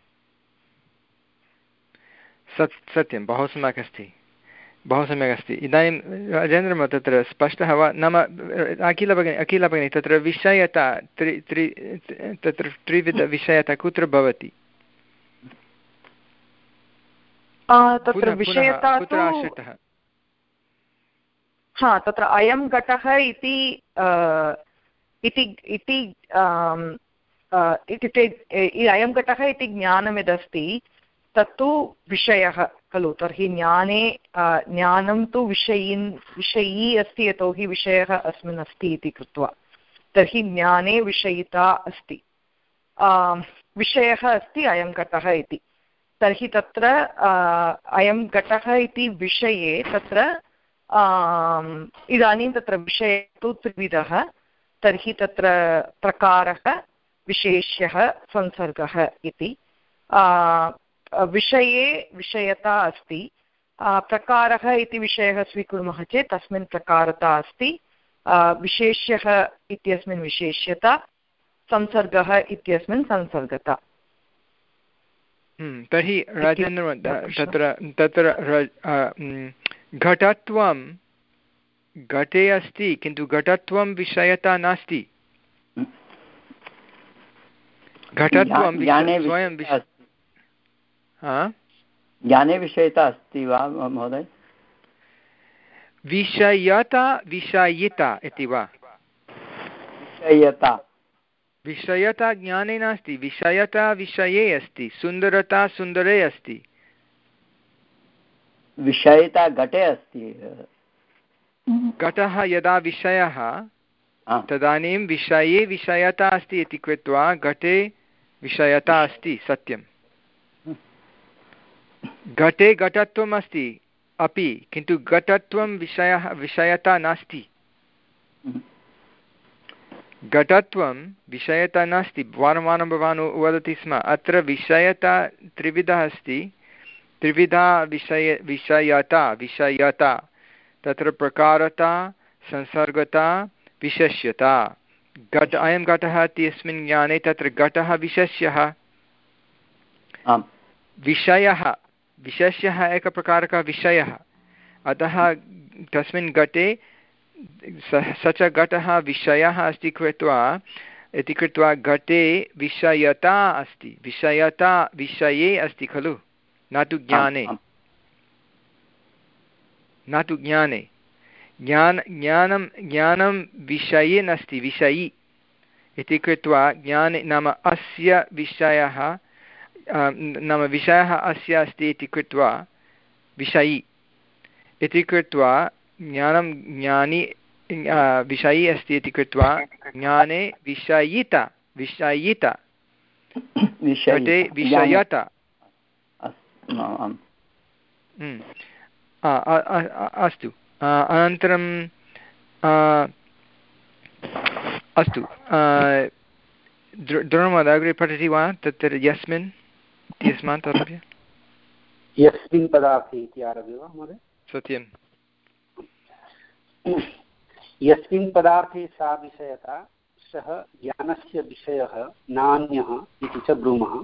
सत्यं, बहु सम्यक् अस्ति, बहु सम्यक् अस्ति। इदानीं राजेन्द्रः तत्र स्पष्टः वा? नाम अखिल भगिनी अखिल भगिनी तत्र विषयता त्रि त्रि तत्र त्रिविधविषयता कुत्र भवति? तत्र विषयता कुत्र आश्रितः? हा, तत्र अयं घटः इति इति इत्युक्ते अयं घटः इति ज्ञानं यदस्ति तत्तु विषयः खलु। तर्हि ज्ञाने ज्ञानं तु विषयिन् विषयी अस्ति, यतोहि विषयः अस्मिन् अस्ति इति कृत्वा। तर्हि ज्ञाने विषयिता अस्ति, विषयः अस्ति अयं घटः इति। तर्हि तत्र अयं घटः इति विषये तत्र इदानीं तत्र विषयः तु त्रिविधः। तर्हि तत्र प्रकारः, विशेष्यः, संसर्गः इति। विषये विषयता अस्ति, प्रकारः इति विषयः स्वीकुर्मः चेत् तस्मिन् प्रकारता अस्ति, विशेष्यः इत्यस्मिन् विशेष्यता, संसर्गः इत्यस्मिन् संसर्गता। तर्हि राजेन्द्र तत्र तत्र घटत्वं घटे अस्ति किन्तु घटत्वं विषयता नास्ति। घटत्वं स्वयं ज्ञाने विषयता अस्ति वा महोदय? विषयता विषयिता इति वा? विषयता विषयता ज्ञाने नास्ति, विषयता विषये अस्ति, सुन्दरता सुन्दरे अस्ति। विषयता घटे अस्ति। घटः यदा विषयः तदानीं विषये विषयता अस्ति इति कृत्वा घटे विषयता अस्ति। सत्यं, घटे घटत्वम् अस्ति अपि, किन्तु घटत्वं विषयः विषयता नास्ति। घटत्वं विषयता नास्ति। वारं वारं भवान् वदति स्म अत्र विषयता त्रिविधः अस्ति, त्रिविधा विषय विषयता विषयता तत्र प्रकारता, संसर्गता, विशेष्यता। घट अयं घटः इत्यस्मिन् ज्ञाने तत्र घटः विशेष्यः, विषयः विशेष्यः एकप्रकारकः विषयः। अतः तस्मिन् घटे स च घटः विषयः अस्ति कृत्वा इति कृत्वा घटे विषयता अस्ति। विषयता विषये अस्ति खलु, न तु ज्ञाने, न तु ज्ञाने। ज्ञान ज्ञानं ज्ञानं विषये नास्ति, विषयी इति कृत्वा ज्ञाने नाम अस्य विषयः नाम विषयः अस्य अस्ति इति कृत्वा विषयी इति कृत्वा ज्ञानं ज्ञानी विषयी अस्ति इति कृत्वा ज्ञाने विषयिता विषयिता घटे विषयता। अस्तु, अनन्तरं अस्तु द्रोणमहोदय अग्रे पठति वा? तत्र यस्मिन् इत्यस्मात् आरभ्य यस्मिन् पदार्थे इति आरभ्य वा महोदय? सत्यं। यस्मिन् पदार्थे सा विषयता सः ज्ञानस्य विषयः नान्यः इति च ब्रूमः।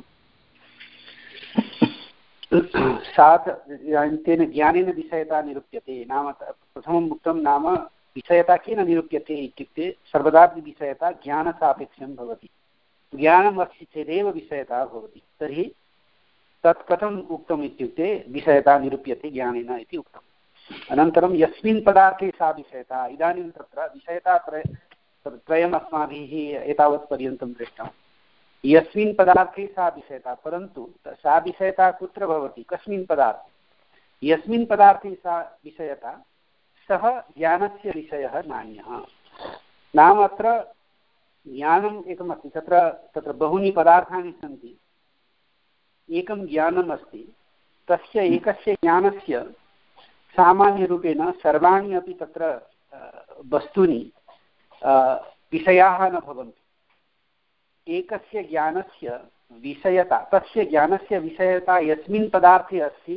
सा तेन ज्ञानेन विषयता निरूप्यते। नाम प्रथमम् उक्तं नाम विषयता केन निरूप्यते इत्युक्ते सर्वदा विषयता ज्ञानसापेक्षं भवति। ज्ञानम् अस्ति चेदेव विषयता भवति। तर्हि तत् कथम् उक्तम् इत्युक्ते विषयता निरूप्यते ज्ञानेन इति उक्तम्। अनन्तरं यस्मिन् पदार्थे सा विषयता, इदानीं तत्र विषयता त्रय त्रयम् अस्माभिः एतावत्पर्यन्तं दृष्टं। यस्मिन् पदार्थे सा विषयता, परन्तु सा विषयता कुत्र भवति, कस्मिन् पदार्थे? यस्मिन् पदार्थे सा विषयता सः ज्ञानस्य विषयः नान्यः। नाम अत्र ज्ञानम् एकमस्ति, तत्र तत्र बहूनि पदार्थानि सन्ति, एकं ज्ञानम् अस्ति, तस्य एकस्य ज्ञानस्य सामान्यरूपेण सर्वाणि अपि तत्र वस्तूनि विषयाः न भवन्ति। एकस्य ज्ञानस्य विषयता, तस्य ज्ञानस्य विषयता यस्मिन् पदार्थे अस्ति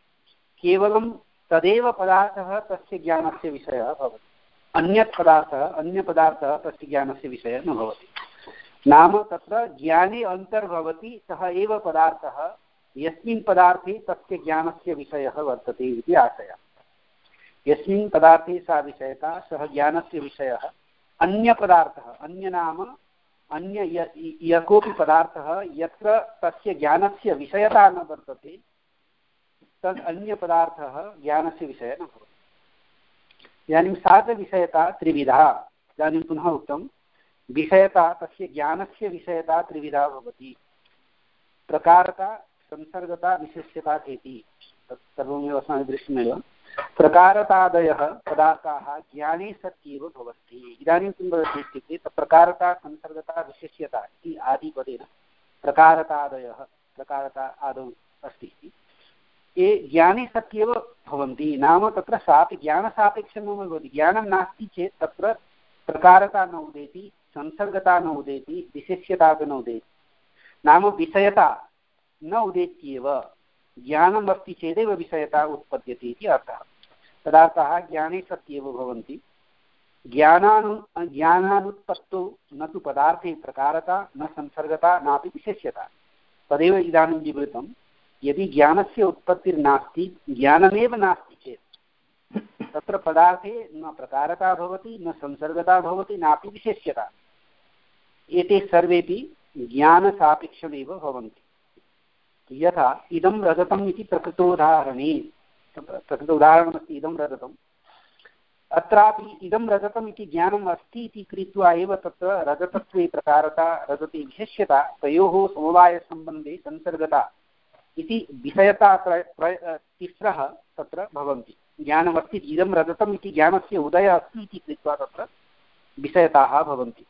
केवलं तदेव पदार्थः तस्य ज्ञानस्य विषयः भवति। अन्यत् पदार्थः अन्यपदार्थः तस्य ज्ञानस्य विषयः न भवति। नाम तत्र ज्ञाने अन्तर्भवति सः एव पदार्थः यस्मिन् पदार्थे तस्य ज्ञानस्य विषयः वर्तते इति आशयः। यस्मिन् पदार्थे सा विषयता सः ज्ञानस्य विषयः। अन्यपदार्थः, अन्य नाम अन्य यः कोऽपि पदार्थः यत्र तस्य ज्ञानस्य विषयता न वर्तते तद् अन्यपदार्थः ज्ञानस्य विषयः न भवति। इदानीं सा च विषयता त्रिविधा। इदानीं पुनः उक्तं विषयता, तस्य ज्ञानस्य विषयता त्रिविधा भवति। प्रकारता, संसर्गता, विशिष्यता चेति। तत् सर्वमेव अस्माभिः दृष्टमेव। प्रकारतादयः पदार्थाः ज्ञाने सत्येव भवन्ति। इदानीं किं भवति इत्युक्ते प्रकारता, संसर्गता, विशिष्यता इति आदिपदेन प्रकारतादयः, प्रकारता आदौ अस्ति, ये ज्ञाने सत्येव भवन्ति। नाम तत्र सापि ज्ञानसापेक्षं न भवति। ज्ञानं नास्ति चेत् तत्र प्रकारता न उदेति, संसर्गता न उदेति, विशिष्यता न उदेति। नाम विषयता न उदेत्येव। ज्ञानम् अस्ति चेदेव विषयता उत्पद्यते इति अर्थः। पदार्थाः ज्ञाने सत्येव भवन्ति। ज्ञानानु ज्ञानानुत्पत्तौ न तु पदार्थे प्रकारता, न संसर्गता, नापि विशिष्यता। तदेव इदानीं विवृतं। यदि ज्ञानस्य उत्पत्तिर्नास्ति, ज्ञानमेव नास्ति चेत् तत्र पदार्थे न प्रकारता भवति, न संसर्गता भवति, नापि विशिष्यता। एते सर्वेपि ज्ञानसापेक्षमेव भवन्ति। यथा इदं रजतम् इति प्रकृतोदाहरणे, प्रकृत उदाहरणमस्ति इदं रजतम्। अत्रापि इदं रजतम् इति ज्ञानम् अस्ति इति कृत्वा एव तत्र रजतत्वे प्रकारता, रजते विशिष्यता, तयोः समवायसम्बन्धे संसर्गता इति विषयता तिस्रः तत्र भवन्ति। ज्ञानमस्ति, इदं रजतम् इति ज्ञानस्य उदयः अस्ति इति कृत्वा तत्र विषयताः भवन्ति।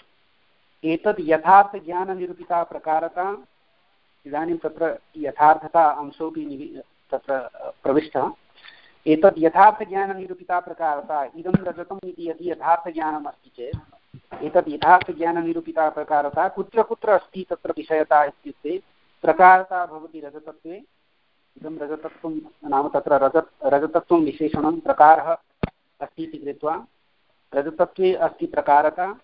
एतद् यथार्थज्ञाननिरूपिता प्रकारता। इदानीं तत्र यथार्थता अंशोऽपि तत्र प्रविष्टः। एतद् यथार्थज्ञाननिरूपिता प्रकारता। इदं रजतम् इति यदि यथार्थज्ञानम् अस्ति चेत् एतद् यथार्थज्ञाननिरूपिता प्रकारता कुत्र कुत्र अस्ति तत्र विषयता इत्युक्ते प्रकारता भवति रजतत्वे। इदं रजतत्वं नाम तत्र रजत रजतत्वं विशेषणं प्रकारः अस्ति इति कृत्वा रजतत्वे अस्ति प्रकारता।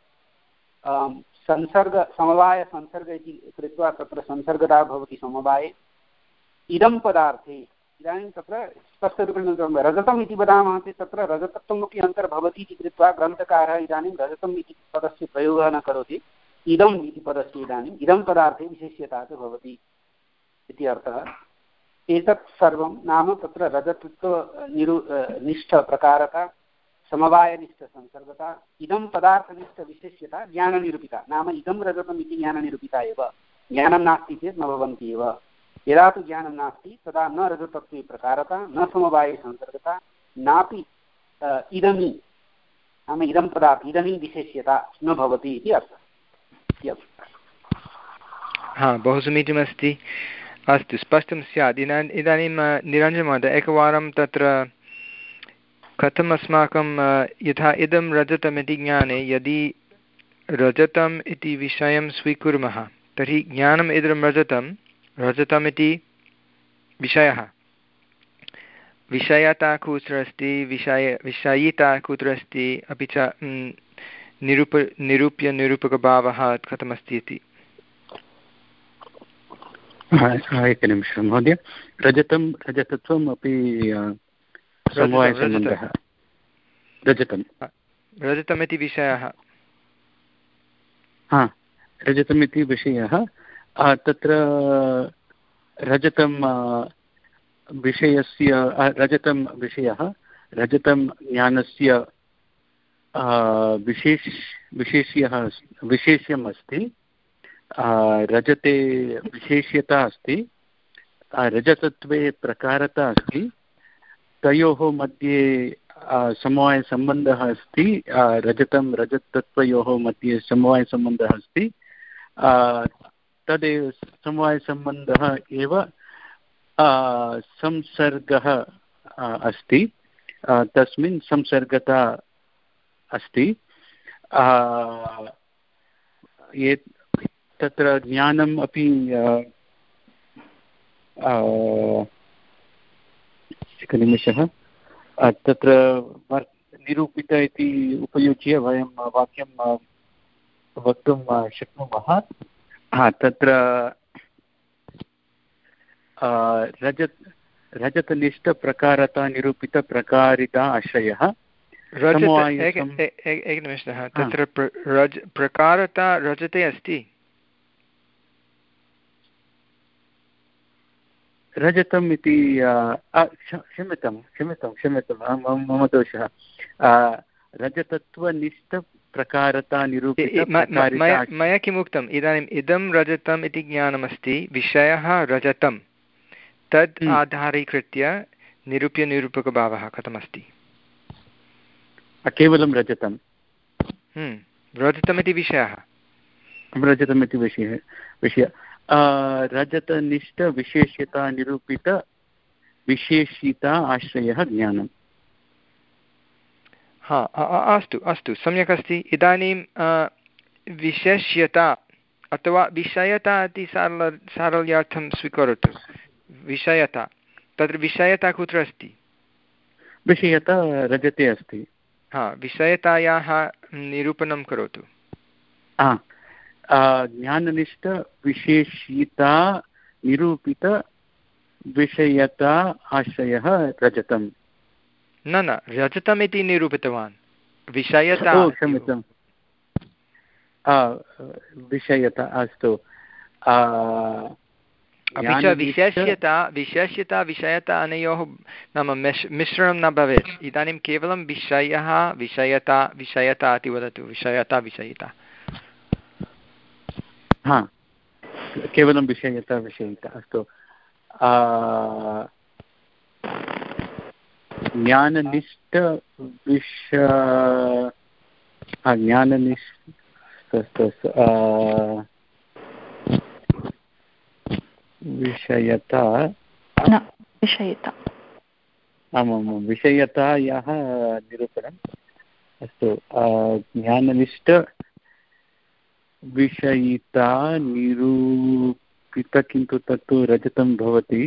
संसर्ग समवाय संसर्ग इति कृत्वा तत्र संसर्गता भवति समवाये। इदं पदार्थे इदानीं तत्र स्पष्टरूपेण रजतम् इति वदामः चेत् तत्र रजतत्वमपि अन्तर्भवति इति कृत्वा ग्रन्थकारः इदानीं रजतम् इति पदस्य प्रयोगः न करोति। इदम् इति पदस्य इदानीम् इदं पदार्थे विशेष्यता च भवति इति अर्थः। एतत् सर्वं नाम तत्र रजतत्व निरु निष्ठप्रकारता, समवायनिष्ठसंसर्गता, इदं पदार्थनिष्ठविशेष्यता ज्ञाननिरूपिता। नाम इदं रजतम् इति ज्ञाननिरूपिता एव। ज्ञानं नास्ति चेत् न भवन्ति एव। यदा तु ज्ञानं नास्ति तदा न रजतत्वे प्रकारता, न समवाये संसर्गता, नापि इदमी नाम इदं पदार्थ इदमी विशेष्यता न भवति इति अर्थः। हा, बहु समीचीनमस्ति। अस्तु, स्पष्टं स्यात्। इदानीं निरञ्जनमहोदय एकवारं तत्र कथम् अस्माकं यथा इदं रजतमिति ज्ञाने यदि रजतम् इति विषयं स्वीकुर्मः तर्हि ज्ञानम् इदं रजतं रजतमिति विषयः। विषयता कुत्र अस्ति, विषय विषयिता कुत्र अस्ति, अपि च निरूप निरूप्य निरूपकभावः कथमस्ति इति। एकनिमिषं महोदय, रजतं रजतत्वम् अपि समवायसम्बन्धः। रजतं रजतमिति विषयः, हा रजतमिति विषयः। तत्र रजतं विषयस्य रजतं विषयः रजतं ज्ञानस्य विशेष विशेष्यः विशेष्यम् अस्ति। रजते विशेष्यता अस्ति, रजतत्वे प्रकारता अस्ति, तयोः मध्ये समवायसम्बन्धः अस्ति। रजतं रजतत्वयोः मध्ये समवायसम्बन्धः अस्ति। तदेव समवायसम्बन्धः एव संसर्गः अस्ति, तस्मिन् संसर्गता अस्ति। ये तत्र ज्ञानम् अपि एकनिमिषः, तत्र निरूपित इति उपयुज्य वयं वाक्यं वक्तुं शक्नुमः। हा तत्र रजत रजतनिष्ठप्रकारता निरूपितप्रकारिता आश्रयः। एकनिमिषः, तत्र रज प्रकारता रजते अस्ति। रजतम् इति क्षम्यतां क्षम्यतां क्षम्यतां मम दोषः। रजतत्वनिष्ठप्रकारता निरूपित। मया किम् उक्तम् इदानीम्, इदं रजतम् इति ज्ञानमस्ति, विषयः रजतं, तद् आधारीकृत्य निरूप्य निरूपकभावः कथमस्ति? केवलं रजतं रजतमिति विषयः रजतमिति विषयः विषय रजतनिष्ठविशेष्यता निरूपित विशेषिता आश्रयः ज्ञानम्। हा अस्तु अस्तु, सम्यक् अस्ति। इदानीं विशेष्यता अथवा विषयता इति सारल सारल्यार्थं स्वीकरोतु। विषयता, तत्र विषयता कुत्र अस्ति? विषयता रजते अस्ति। हा, विषयतायाः निरूपणं करोतु। ज्ञाननिष्ठविशेषिता निरूपितविषयता आश्रयः रजतं। न न रजतम् इति निरूपितवान्, विषयता। क्षम्यतां, विषयता अस्तु। अपि च विशेष्यता विशेष्यता विषयता अनयोः नाम मिश् मिश्रणं न भवेत्। इदानीं केवलं विषयः विषयता विषयता इति वदतु, विषयता विषयिता। हा, केवलं विषयता विषयिता अस्तु। ज्ञाननिष्ठ विष ज्ञाननिष्ठ विषयता विषयता आमां विषयतायाः निरूपणम्। अस्तु, ज्ञाननिष्ठ विषयिता निरूपित, किन्तु तत्तु रजतं भवति।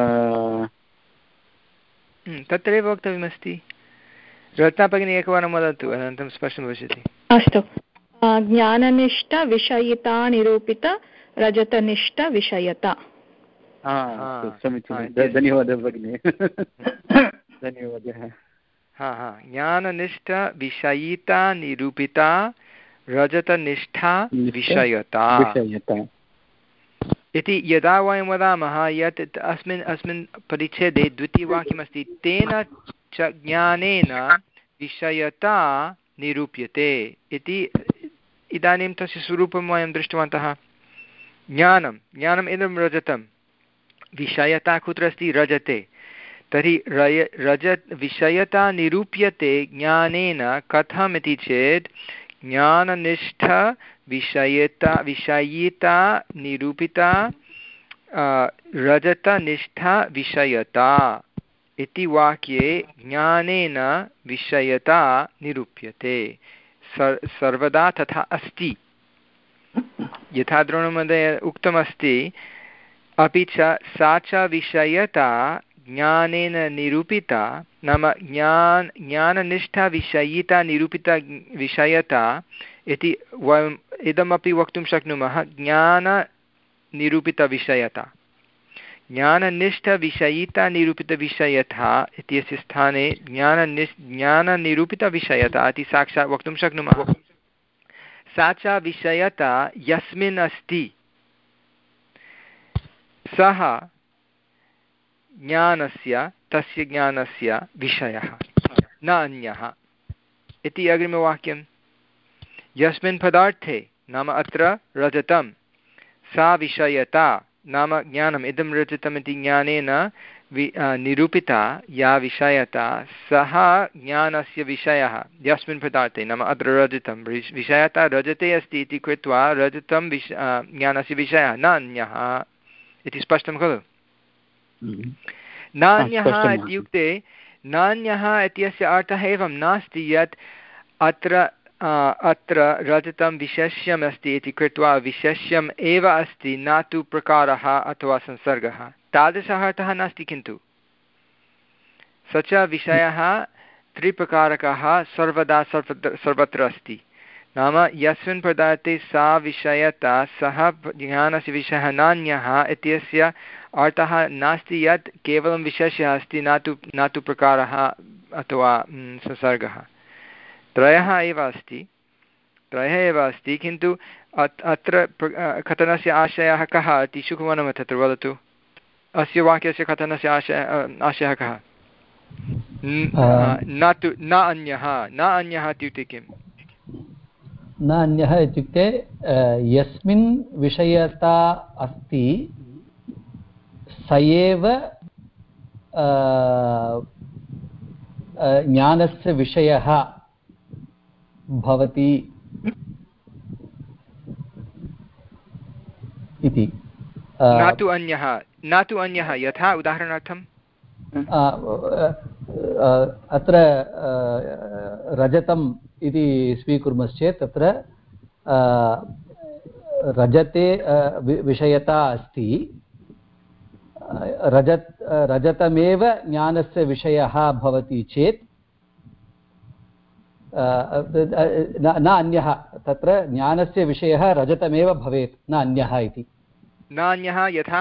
तत्रैव वक्तव्यमस्ति। रत्ना भगिनी एकवारं वदतु, अनन्तरं स्पष्टं भविष्यति। अस्तु, ज्ञाननिष्ठविषयिता निरूपित रजतनिष्ठविषयता। समीचीनं, धन्यवादः भगिनी। धन्यवादः। हा हा, ज्ञाननिष्ठविषयिता निरूपिता रजतनिष्ठा विषयता इति यदा वयं वदामः यत् अस्मिन् अस्मिन् परिच्छेदे द्वितीयवाक्यमस्ति, तेन च ज्ञानेन विषयता निरूप्यते इति। इदानीं तस्य स्वरूपं वयं दृष्टवन्तः। ज्ञानं ज्ञानम् इदं रजतं, विषयता कुत्र अस्ति? रजते। तर्हि रय रजत विषयता निरूप्यते ज्ञानेन कथम् इति चेत् ज्ञाननिष्ठ विषयता विषयिता निरूपिता रजतनिष्ठा विषयता इति वाक्ये ज्ञानेन विषयता निरूप्यते। सर्वदा तथा अस्ति। यथा द्रोणमहोदय उक्तमस्ति, अपि च सा च विषयता ज्ञानेन निरूपिता नाम ज्ञान ज्ञाननिष्ठा विषयिता निरूपिता विषयता इति वयम् इदमपि वक्तुं शक्नुमः ज्ञाननिरूपितविषयता ज्ञाननिष्ठविषयिता निरूपितविषयता इत्यस्य स्थाने ज्ञाननिष् ज्ञाननिरूपितविषयता इति साक्षात् वक्तुं शक्नुमः। सा च विषयता यस्मिन् अस्ति सः ज्ञानस्य तस्य ज्ञानस्य विषयः न अन्यः इति अग्रिमवाक्यं। यस्मिन् पदार्थे नाम अत्र रजतं सा विषयता नाम ज्ञानम् इदं रजतम् इति ज्ञानेन वि निरूपिता या विषयता सः ज्ञानस्य विषयः यस्मिन् पदार्थे नाम अत्र रजतं विषयता रजते अस्ति इति कृत्वा रजतं विष ज्ञानस्य विषयः न अन्यः इति स्पष्टं खलु। नान्यः इत्युक्ते नान्यः इत्यस्य अर्थः एवं नास्ति यत् अत्र अत्र रजतं विशेष्यम् अस्ति इति कृत्वा विशेष्यम् एव अस्ति न तु प्रकारः अथवा संसर्गः तादृशः अर्थः नास्ति। किन्तु स च विषयः त्रिप्रकारकः सर्वदा सर्वत्र सर्वत्र अस्ति नाम यस्मिन् पदार्थे सा विषयता सः ज्ञानस्य विषयः नान्यः इत्यस्य अर्थः नास्ति यत् केवलं विशेषः अस्ति न तु न तु प्रकारः अथवा संसर्गः त्रयः एव अस्ति त्रयः एव अस्ति। किन्तु अत्र कथनस्य आशयः कः इति शुकवनं तत्र वदतु। अस्य वाक्यस्य कथनस्य आशय आशयः कः? न तु न अन्यः न अन्यः इत्युक्ते किम्? न अन्यः इत्युक्ते यस्मिन् विषयता अस्ति स एव ज्ञानस्य विषयः भवति इति। न तु अन्यः न तु अन्यः यथा उदाहरणार्थं अत्र रजतम् इति स्वीकुर्मश्चेत् तत्र रजते विषयता अस्ति रजत रजतमेव ज्ञानस्य विषयः भवति चेत् न अन्यः तत्र ज्ञानस्य विषयः रजतमेव भवेत् न अन्यः इति। न अन्यः यथा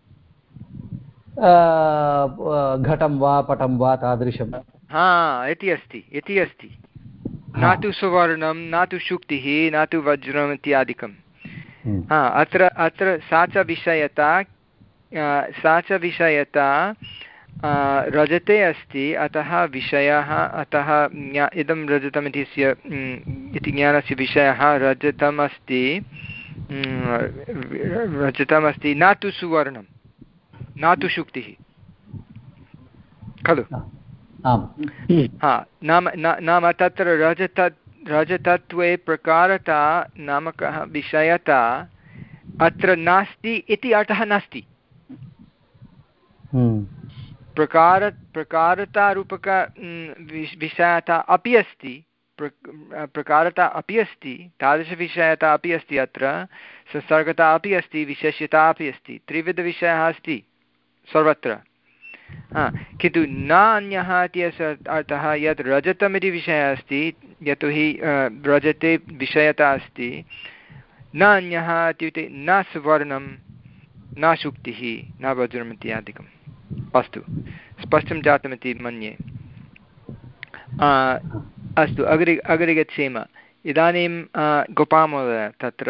घटं वा पटं वा तादृशं हा इति अस्ति इति अस्ति न तु सुवर्णं न तु शुक्तिः न तु वज्रम् इत्यादिकं। हा अत्र अत्र सा च विषयता सा च विषयता रजते अस्ति अतः विषयः अतः इदं रजतम् इत्यस्य इति ज्ञानस्य विषयः रजतम् अस्ति रजतम् अस्ति न तु सुवर्णं न तु शुक्तिः खलु। हा नाम नाम तत्र रजत रजतत्वे प्रकारता नामकः विषयता अत्र नास्ति इति अर्थः नास्ति। प्रकार प्रकारतारूपक विषयता अपि अस्ति प्रकारता अपि अस्ति तादृशविषयता अपि अस्ति अत्र संसर्गता अपि अस्ति विशेष्यता अपि अस्ति त्रिविधविषयः अस्ति सर्वत्र। हा किन्तु न अन्यः इत्यस्य अर्थः यत् रजतम् इति विषयः अस्ति यतोहि रजते विषयता अस्ति न अन्यः इत्युक्ते न सुवर्णं न शुक्तिः न वज्रम् इत्यादिकम्। अस्तु स्पष्टं जातमिति मन्ये। अस्तु अग्रे अग्रे गच्छेम। इदानीं गोपालमहोदय तत्र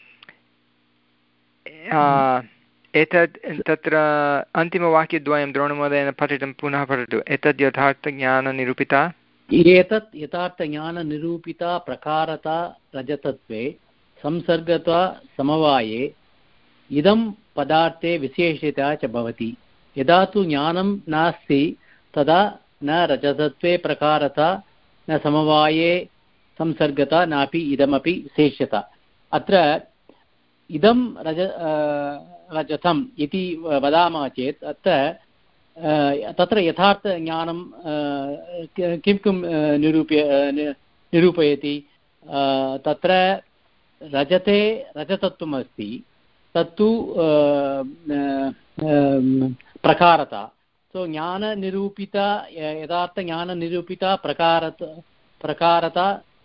एतत् तत्र अन्तिमवाक्यद्वयं द्रोणमहोदयेन पठितं पुनः पठतु। एतद् यथार्थज्ञाननिरूपिता एतत् यथार्थज्ञाननिरूपिता प्रकारता रजतत्वे संसर्गता समवाये इदं पदार्थे विशेषता च भवति। यदा तु ज्ञानं नास्ति तदा न रजतत्वे प्रकारता न समवाये संसर्गता नापि इदमपि शेष्यता। अत्र इदं रज रजतम् इति वदामः चेत् अत्र तत्र यथार्थज्ञानं किं किं निरूप्य निरूपयति तत्र रजते रजतत्वम् अस्ति तत्तु प्रकारता सो ज्ञाननिरूपिता यथार्थज्ञाननिरूपिता प्रकारत प्रकारता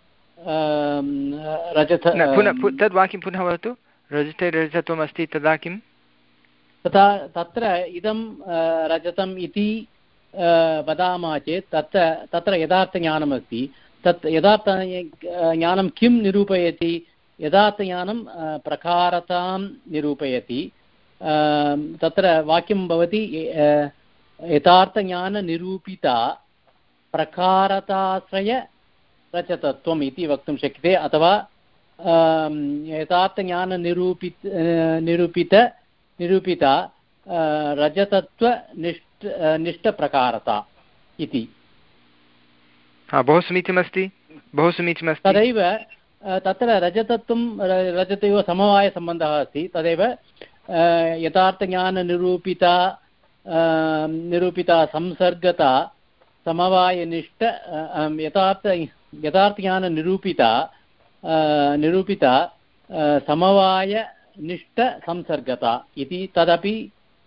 रजत पुनः तद् वाक्यं पुनः वदतु रजते रजतत्वम् अस्ति तदा किं तथा तत्र इदं रजतम् इति वदामः चेत् तत्र तत्र यथार्थज्ञानमस्ति तत् यथार्थ ज्ञानं किं निरूपयति यथार्थज्ञानं प्रकारतां निरूपयति तत्र वाक्यं भवति यथार्थज्ञाननिरूपिता प्रकारताश्रय रजतत्वम् इति वक्तुं शक्यते अथवा यथार्थज्ञाननिरूपित निरूपित निरूपिता रजतत्वनिष्ठ निष्ठप्रकारता इति बहु समीचीनमस्ति बहु समीचीनमस्ति तदैव तत्र रजतत्वं रजतयोः समवायसम्बन्धः अस्ति तदेव यथार्थज्ञाननिरूपिता निरूपिता संसर्गता समवायनिष्ठ यथार्थ यथार्थज्ञाननिरूपिता निरूपिता समवायनिष्ठसंसर्गता इति तदपि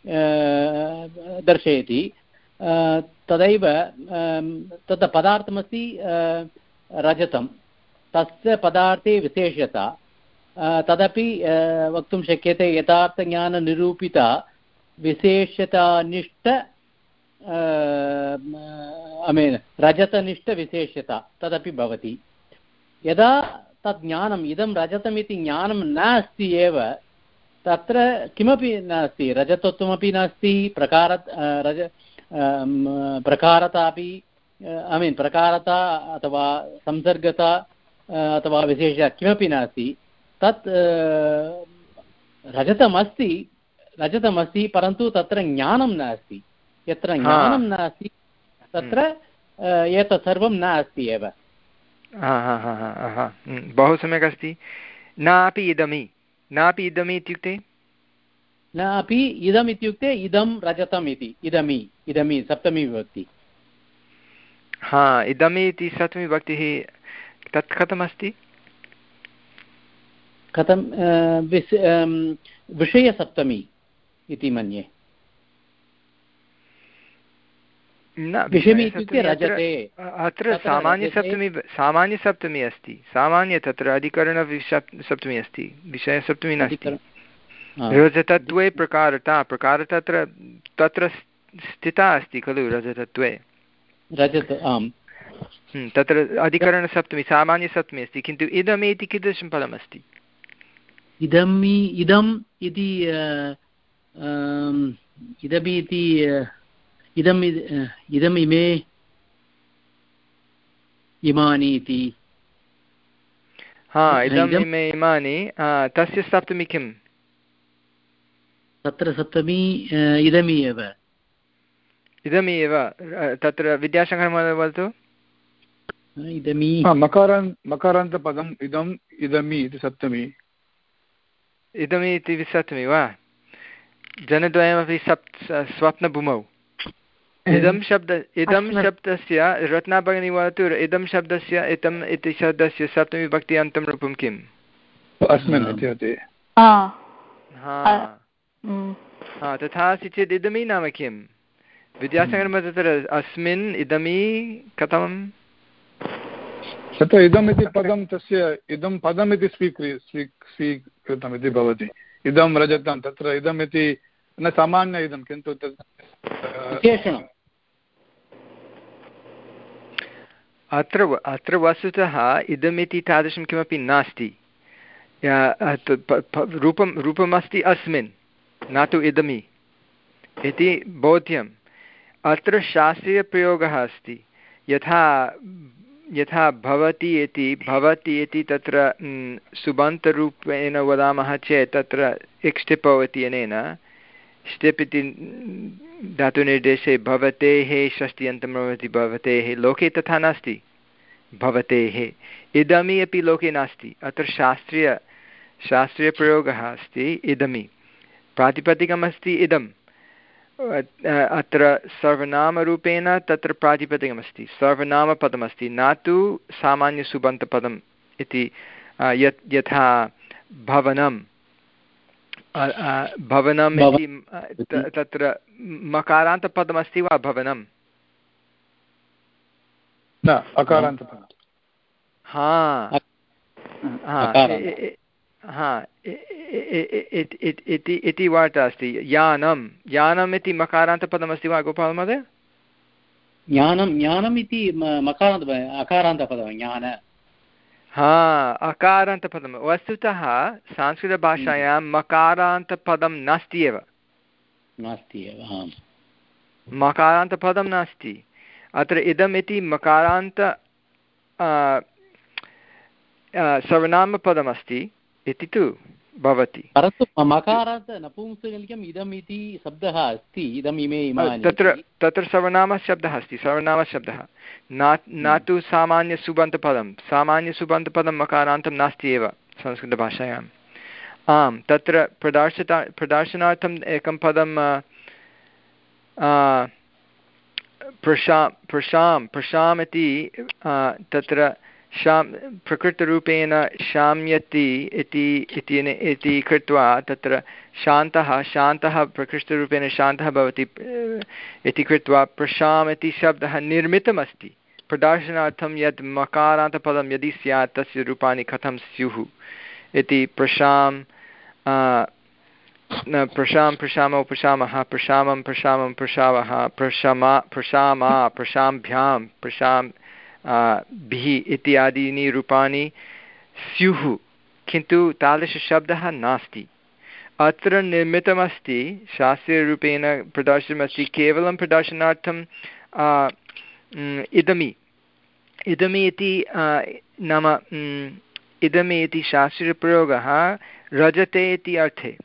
दर्शयति तदैव तत् पदार्थमस्ति रजतं तस्य पदार्थे विशेषता तदपि वक्तुं शक्यते यथार्थज्ञाननिरूपिता विशेषतानिष्ठ I mean रजतनिष्ठविशेषता तदपि भवति यदा तत् ज्ञानम् इदं रजतमिति ज्ञानं नास्ति एव तत्र किमपि नास्ति रजतत्वमपि नास्ति प्रकार रज प्रकारता अपि ऐ मीन् प्रकारता अथवा संसर्गता अथवा विशेषता किमपि नास्ति तत् रजतमस्ति रजतमस्ति परन्तु तत्र ज्ञानं नास्ति यत्र ज्ञानं नास्ति तत्र एतत् सर्वं नास्ति एव बहु सम्यक् अस्ति नापि इदमि नापि इदमि इत्युक्ते नापि इदम् इत्युक्ते इदं रजतम् इति इदमि इदमि सप्तमी विभक्ति हा इदमि इति सप्तमी विभक्तिः तत् कथमस्ति कथं विषयसप्तमी इति मन्ये विषमी इत्युक्ते रजते अत्र सामान्यसप्तमी सामान्यसप्तमी अस्ति सामान्य तत्र अधिकरणसप्तमी अस्ति विषयसप्तमी नास्ति रजतत्वे प्रकारता प्रकारता तत्र तत्र स्थिता अस्ति खलु रजतत्वे रजत आम् तत्र अधिकरणसप्तमी सामान्यसप्तमी अस्ति किन्तु इदमि इति कीदृशं पदमस्ति इदमि इदम् इति इदमि इति इदम् इदम् इमे इमानि इति हा इदम् इमे इमानि तस्य सप्तमी किम् तत्र सप्तमी इदमि एव इदमि एव तत्र विद्याशङ्करः वदतु इदमि मकारान् मकारान्तपदम् इदम् इदमि इति सप्तमी इदमि इति सप्तमी वा जनद्वयमपि सप् स्वप्नभूमौ इदं शब्द इदं शब्दस्य रत्नाभगिनी वदतु इदं शब्दस्य इदम् इति शब्दस्य सप्तमी विभक्ति अन्तं रूपं किम् अस्मिन् इति हा तथा अस्ति चेत् इदमी नाम किं विद्यासागरः तत्र अस्मिन् इदमी कथं तत्र इदम् इति पदं तस्य इदं पदम् इति स्वीक्रि स्वीकृतम् इति भवति इदं रजतं तत्र इदम् इति न सामान्य इदं किन्तु तत् विशेषणम् अत्र अत्र वस्तुतः इदमिति तादृशं किमपि नास्ति रूपं रूपमस्ति अस्मिन् न तु इदमि इति बोध्यम् अत्र शास्त्रीयप्रयोगः अस्ति यथा यथा भवति इति भवति इति तत्र सुबन्तरूपेण वदामः चेत् तत्र इक्ष्टिपौ इति अनेन ष्टिप् इति धातुनिर्देशे भवतेः षष्ट्यन्तं भवति भवतेः लोके तथा नास्ति भवतेः इदमि अपि लोके नास्ति अत्र शास्त्रीय शास्त्रीयप्रयोगः अस्ति इदमि प्रातिपदिकमस्ति इदम् अत्र सर्वनामरूपेण तत्र प्रातिपदिकमस्ति सर्वनामपदमस्ति न तु सामान्यसुबन्तपदम् इति यत् यथा भवनं भवनम् इति तत्र मकारान्तपदमस्ति वा भवनं न अकारान्तपदं हा हा इति वार्ता अस्ति यानं यानम् इति मकारान्तपदमस्ति वा गोपालमहोदय ज्ञानं ज्ञानम् इति मकारान्त अकारान्तपदं ज्ञान हा अकारान्तपदं वस्तुतः संस्कृतभाषायां मकारान्तपदं नास्ति एव नास्ति एव मकारान्तपदं नास्ति अत्र इदम् इति मकारान्त सर्वनामपदमस्ति इति तु भवति परन्तु मकारान्त नपुंसकलिङ्गम् इदम् इति शब्दः अस्ति इदम् इमे इमानि तत्र तत्र सर्वनामशब्दः अस्ति सर्वनामशब्दः न न तु सामान्यसुबन्तपदं सामान्यसुबन्तपदं मकारान्तं नास्ति एव संस्कृतभाषायाम् आम् तत्र प्रदर्शिता प्रदर्शनार्थम् एकं पदं प्रशा प्रशां प्रशाम् इति तत्र शां प्रकृतरूपेण शाम्यति इति इति कृत्वा तत्र शान्तः शान्तः प्रकृष्टरूपेण शान्तः भवति इति कृत्वा प्रशाम् इति शब्दः निर्मितमस्ति प्रदर्शनार्थं यत् मकारान्तपदं यदि स्यात् तस्य रूपाणि कथं स्युः इति प्रशां प्रशां प्रशामौ प्रशामः प्रशामं प्रशामं प्रशावः प्रशमा प्रशामा प्रशाम्भ्यां प्रशां भिः इत्यादीनि रूपाणि स्युः किन्तु तादृशशब्दः नास्ति अत्र निर्मितमस्ति शास्त्रीयरूपेण प्रदर्शितमस्ति केवलं प्रदर्शनार्थं इदमि इदमि इति नाम इदमि इति शास्त्रीयप्रयोगः रजते इति अर्थे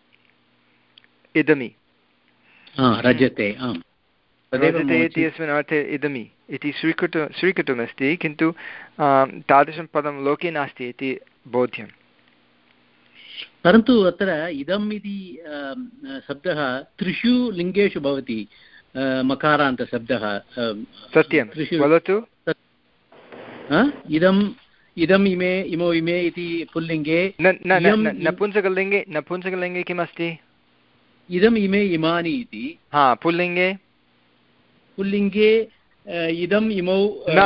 इदमि रजते आम् रजते इति अस्मिन् अर्थे इदमि इति स्वीकृत स्वीकृतमस्ति किन्तु तादृशं पदं लोके नास्ति इति बोध्यं परन्तु अत्र इदम् इति शब्दः त्रिषु लिङ्गेषु भवति मकारान्तशब्दः सत्यं वदतु इदम् इदम् इमे इमो इमे इति पुल्लिङ्गे नपुंसकलिङ्गे नपुंसकलिङ्गे किम् अस्ति इदम् इमे इमानि इति हा पुल्लिङ्गे पुल्लिङ्गे इदम् इमौ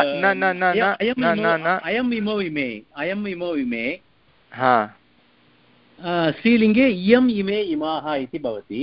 अयम् इमौ इमे अयम् इमौ इमे हा स्त्रीलिङ्गे इयम् इमे इमाः इति भवति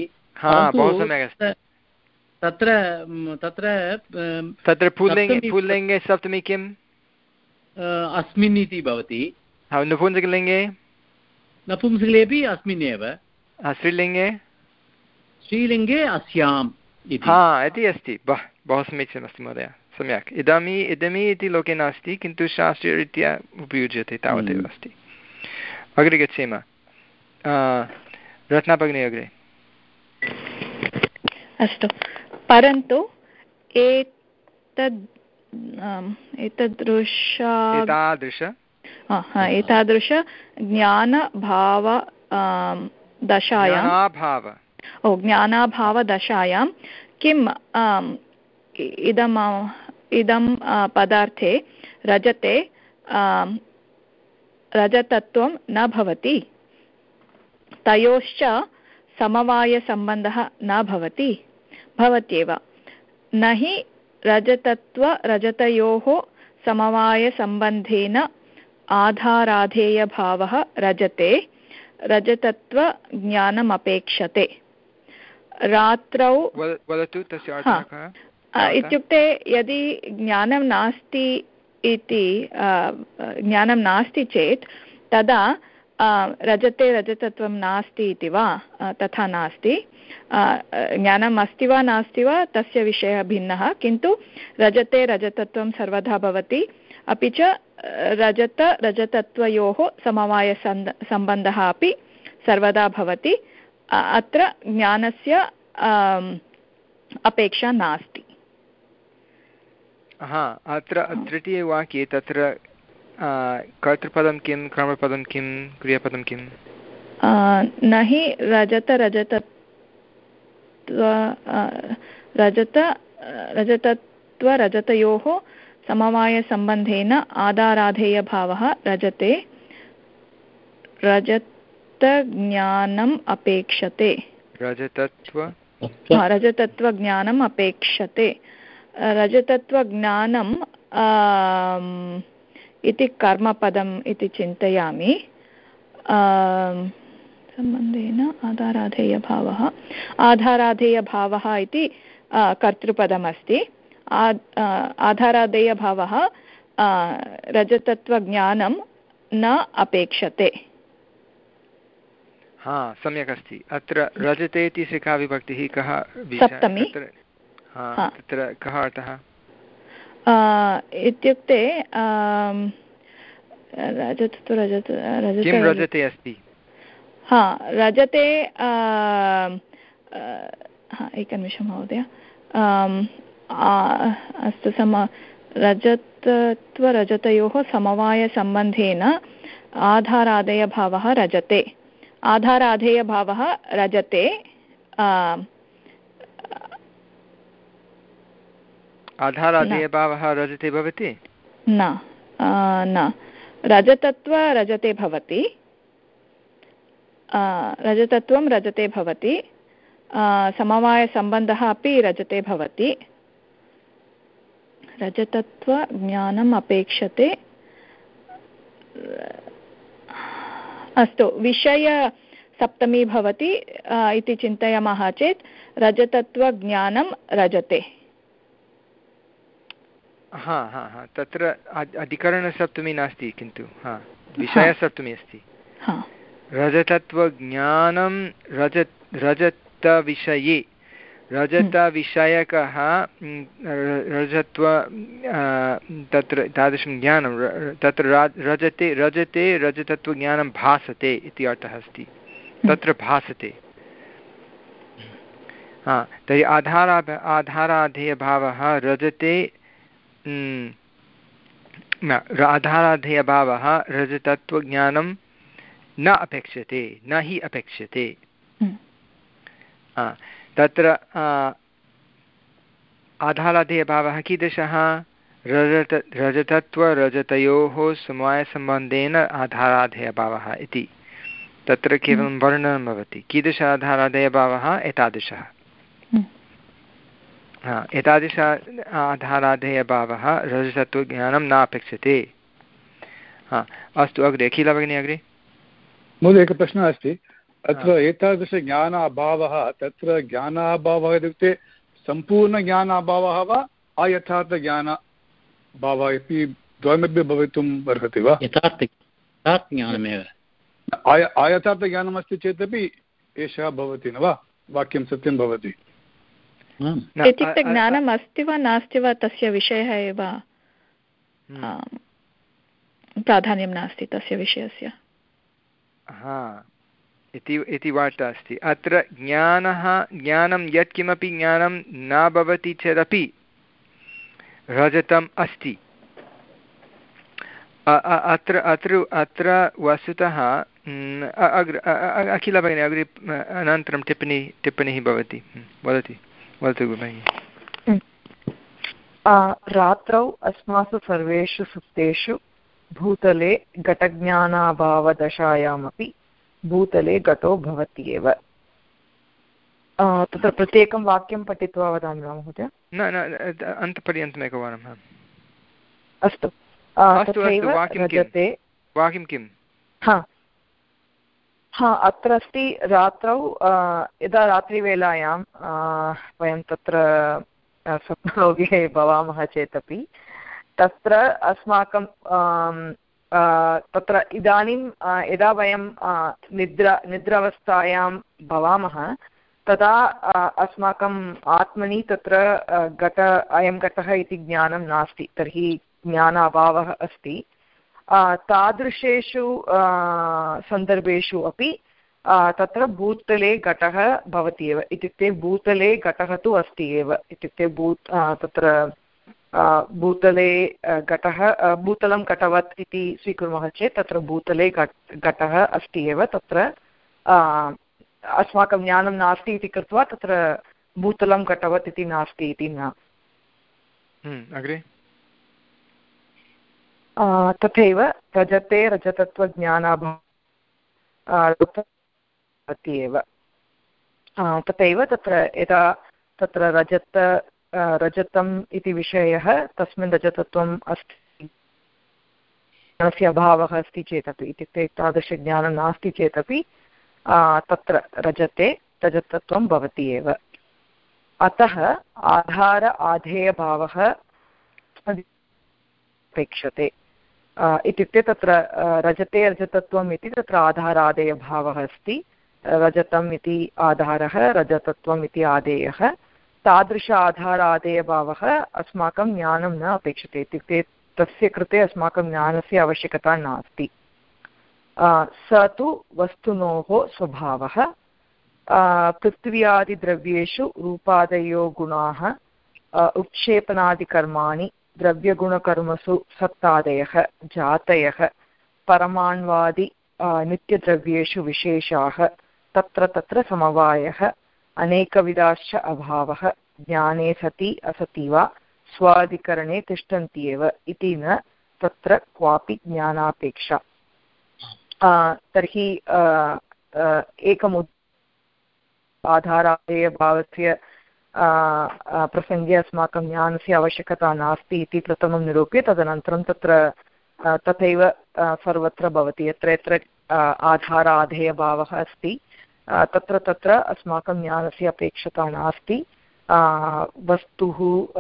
तत्र तत्र तत्र पुल्लिङ्गे पुल्लिङ्गे सप्तमी किम् अस्मिन् इति भवति नपुंसकलिङ्गे नपुंसकलिङ्गेपि अस्मिन् एव स्त्रीलिङ्गे स्त्रीलिङ्गे अस्याम् इति हा इति अस्ति बहु बहु समीचीनमस्ति महोदय सम्यक् इदमि इदमि इति लोके नास्ति किन्तु शास्त्रीयरीत्या उपयुज्यते तावदेव अस्ति अग्रे गच्छेम रत्ना भगिनी अग्रे अस्तु परन्तु एतद् एतादृश एतादृश एतादृश ज्ञानभाव दशायां ओ ज्ञानाभावदशायां किम् इदम् इदं पदार्थे रजते रजतत्वं न भवति तयोश्च समवायसम्बन्धः न भवति भवत्येव न हि रजतत्वरजतयोः समवायसम्बन्धेन आधाराधेयभावः रजते रजतत्वज्ञानमपेक्षते रात्रौ वदतु तस्य अर्थः इत्युक्ते यदि ज्ञानं नास्ति इति ज्ञानं नास्ति चेत् तदा रजते रजतत्वं नास्ति इति वा तथा नास्ति ज्ञानम् अस्ति वा नास्ति वा तस्य विषयः भिन्नः किन्तु रजते रजतत्वं सर्वदा भवति अपि च रजत रजतत्वयोः समवायसम्बन्धः अपि सर्वदा भवति अत्र ज्ञानस्य अपेक्षा नास्ति हा अत्र तृतीयवाक्ये तत्र कर्तृपदं किं कर्मपदं किं क्रियापदं किं न हि रजत रजतत्व रजत रजतत्वरजतयोः समवायसम्बन्धेन आधाराधेयभावः रजते रजत रजतज्ञानम् अपेक्षते रजतत्व रजतत्वज्ञानम् अपेक्षते रजतत्वज्ञानम् इति कर्मपदम् इति चिन्तयामि सम्बन्धेन आधाराधेयभावः आधाराधेयभावः इति कर्तृपदमस्ति आधाराधेयभावः रजतत्वज्ञानं न अपेक्षते हा सम्यक् अस्ति अत्र रजते इति का विभक्तिः कः सप्तमी तत्र कः अर्थः इत्युक्ते रजतत्व रजत किं रजते अस्ति हा रजते एकनिमिषं महोदय अस्तु सम रजतत्वरजतयोः समवायसम्बन्धेन आधाराधेयभावः रजते आधाराधेयभावः रजते आधाराधेयभावः रजते भवति न न रजतत्व रजते भवति रजतत्वं रजते भवति समवायसम्बन्धः अपि रजते भवति रजतत्वज्ञानम् अपेक्षते अस्तु विषयसप्तमी भवति इति चिन्तयामः चेत् रजतत्वज्ञानं रजते हा हा हा तत्र अधिकरणसप्तमी नास्ति किन्तु हा विषयसप्तमी अस्ति रजतत्वज्ञानं रजत रजतविषये रजतविषयकः रजत्व तत्र तादृशं ज्ञानं तत्र रजते रजते रजतत्वज्ञानं भासते इति अर्थः अस्ति तत्र भासते हा तर्हि आधारा आधाराधेयभावः रजते न आधाराधेयभावः रजतत्वज्ञानं न अपेक्षते न हि अपेक्षते तत्र आधाराधेयभावः कीदृशः रजत रजतत्वरजतयोः समवायसम्बन्धेन आधाराधेयभावः इति तत्र केवलं वर्णनं भवति कीदृश आधाराधेयभावः एतादृशः हा एतादृश आधाराधेयभावः रजतत्वज्ञानं न अपेक्षते हा अस्तु अग्रे अखिला भगिनी अग्रे महोदय एकः प्रश्नः अस्ति अत्र एतादृशज्ञान अभावः तत्र ज्ञानाभावः इत्युक्ते सम्पूर्णज्ञानाभावः वा अयथार्थज्ञानभावः इति द्वयमपि भवितुम् अर्हति वा यथार्थज्ञानमेव अयथार्थज्ञानमस्ति चेदपि एषः भवति न वा वाक्यं सत्यं भवति इत्युक्ते ज्ञानम् अस्ति वा नास्ति वा तस्य विषयः एव प्राधान्यं नास्ति तस्य विषयस्य हा इति इति वार्ता अस्ति अत्र ज्ञानः ज्ञानं यत्किमपि ज्ञानं न भवति चेदपि रजतम् अस्ति अत्र अत्र अत्र वस्तुतः अग्र अखिला भगिनी अग्रे अनन्तरं टिप्पणी टिप्पणिः भवति वदति वदतु भगिनि रात्रौ अस्मासु सर्वेषु सुप्तेषु भूतले घटज्ञानाभावदशायामपि भूतले घटो भवति एव तत्र प्रत्येकं वाक्यं पठित्वा वदामि वा महोदय न न अन्तपर्यन्तम् एकवारं अस्तु तथैव रजते वाक्यं किं हा हा अत्र अस्ति रात्रौ यदा रात्रिवेलायां वयं तत्र स्वप्नलोके भवामः चेदपि तत्र अस्माकं तत्र इदानीं यदा वयं निद्रा निद्रावस्थायां भवामः तदा अस्माकम् आत्मनि तत्र घट अयं घटः इति ज्ञानं नास्ति तर्हि ज्ञानाभावः अस्ति तादृशेषु सन्दर्भेषु अपि तत्र भूतले घटः भवति एव इत्युक्ते भूतले घटः तु अस्ति एव इत्युक्ते भू तत्र भूतले घटः भूतलं घटवत् इति स्वीकुर्मः चेत् तत्र भूतले घटः अस्ति एव तत्र अस्माकं ज्ञानं नास्ति इति कृत्वा तत्र भूतलं घटवत् इति नास्ति इति न अग्रे तथैव रजते रजतत्वज्ञानाभावः भवति एव। तथैव तत्र यदा तत्र रजत रजतम् इति विषयः तस्मिन् रजतत्वम् अस्ति, ज्ञानस्य अभावः अस्ति चेदपि, इत्युक्ते तादृशज्ञानं नास्ति चेदपि तत्र रजते रजतत्वं भवति एव। अतः आधार आधेयभावः अपेक्षते, इत्युक्ते तत्र रजते रजतत्वम् इति तत्र आधारादेयभावः अस्ति, रजतम् इति आधारः, रजतत्वम् इति आदेयः। तादृश आधारादेयभावः अस्माकं ज्ञानं न अपेक्षते, इत्युक्ते तस्य कृते अस्माकं ज्ञानस्य आवश्यकता नास्ति। स तु वस्तुनोः स्वभावः। पृथ्व्यादिद्रव्येषु रूपादयो गुणाः उत्क्षेपणादिकर्माणि द्रव्यगुणकर्मसु सत्तादयः जातयः परमाण्वादि नित्यद्रव्येषु विशेषाः तत्र तत्र समवायः अनेकविधाश्च अभावः ज्ञाने सति असति वा स्वाधिकरणे तिष्ठन्ति एव इति न तत्र क्वापि ज्ञानापेक्षा। तर्हि एकम् आधारादेयभावस्य प्रसङ्गे अस्माकं ज्ञानस्य आवश्यकता नास्ति इति प्रथमं निरूप्य, तदनन्तरं तत्र तथैव सर्वत्र भवति, यत्र यत्र आधाराधेयभावः अस्ति तत्र तत्र अस्माकं ज्ञानस्य अपेक्षता नास्ति। वस्तुः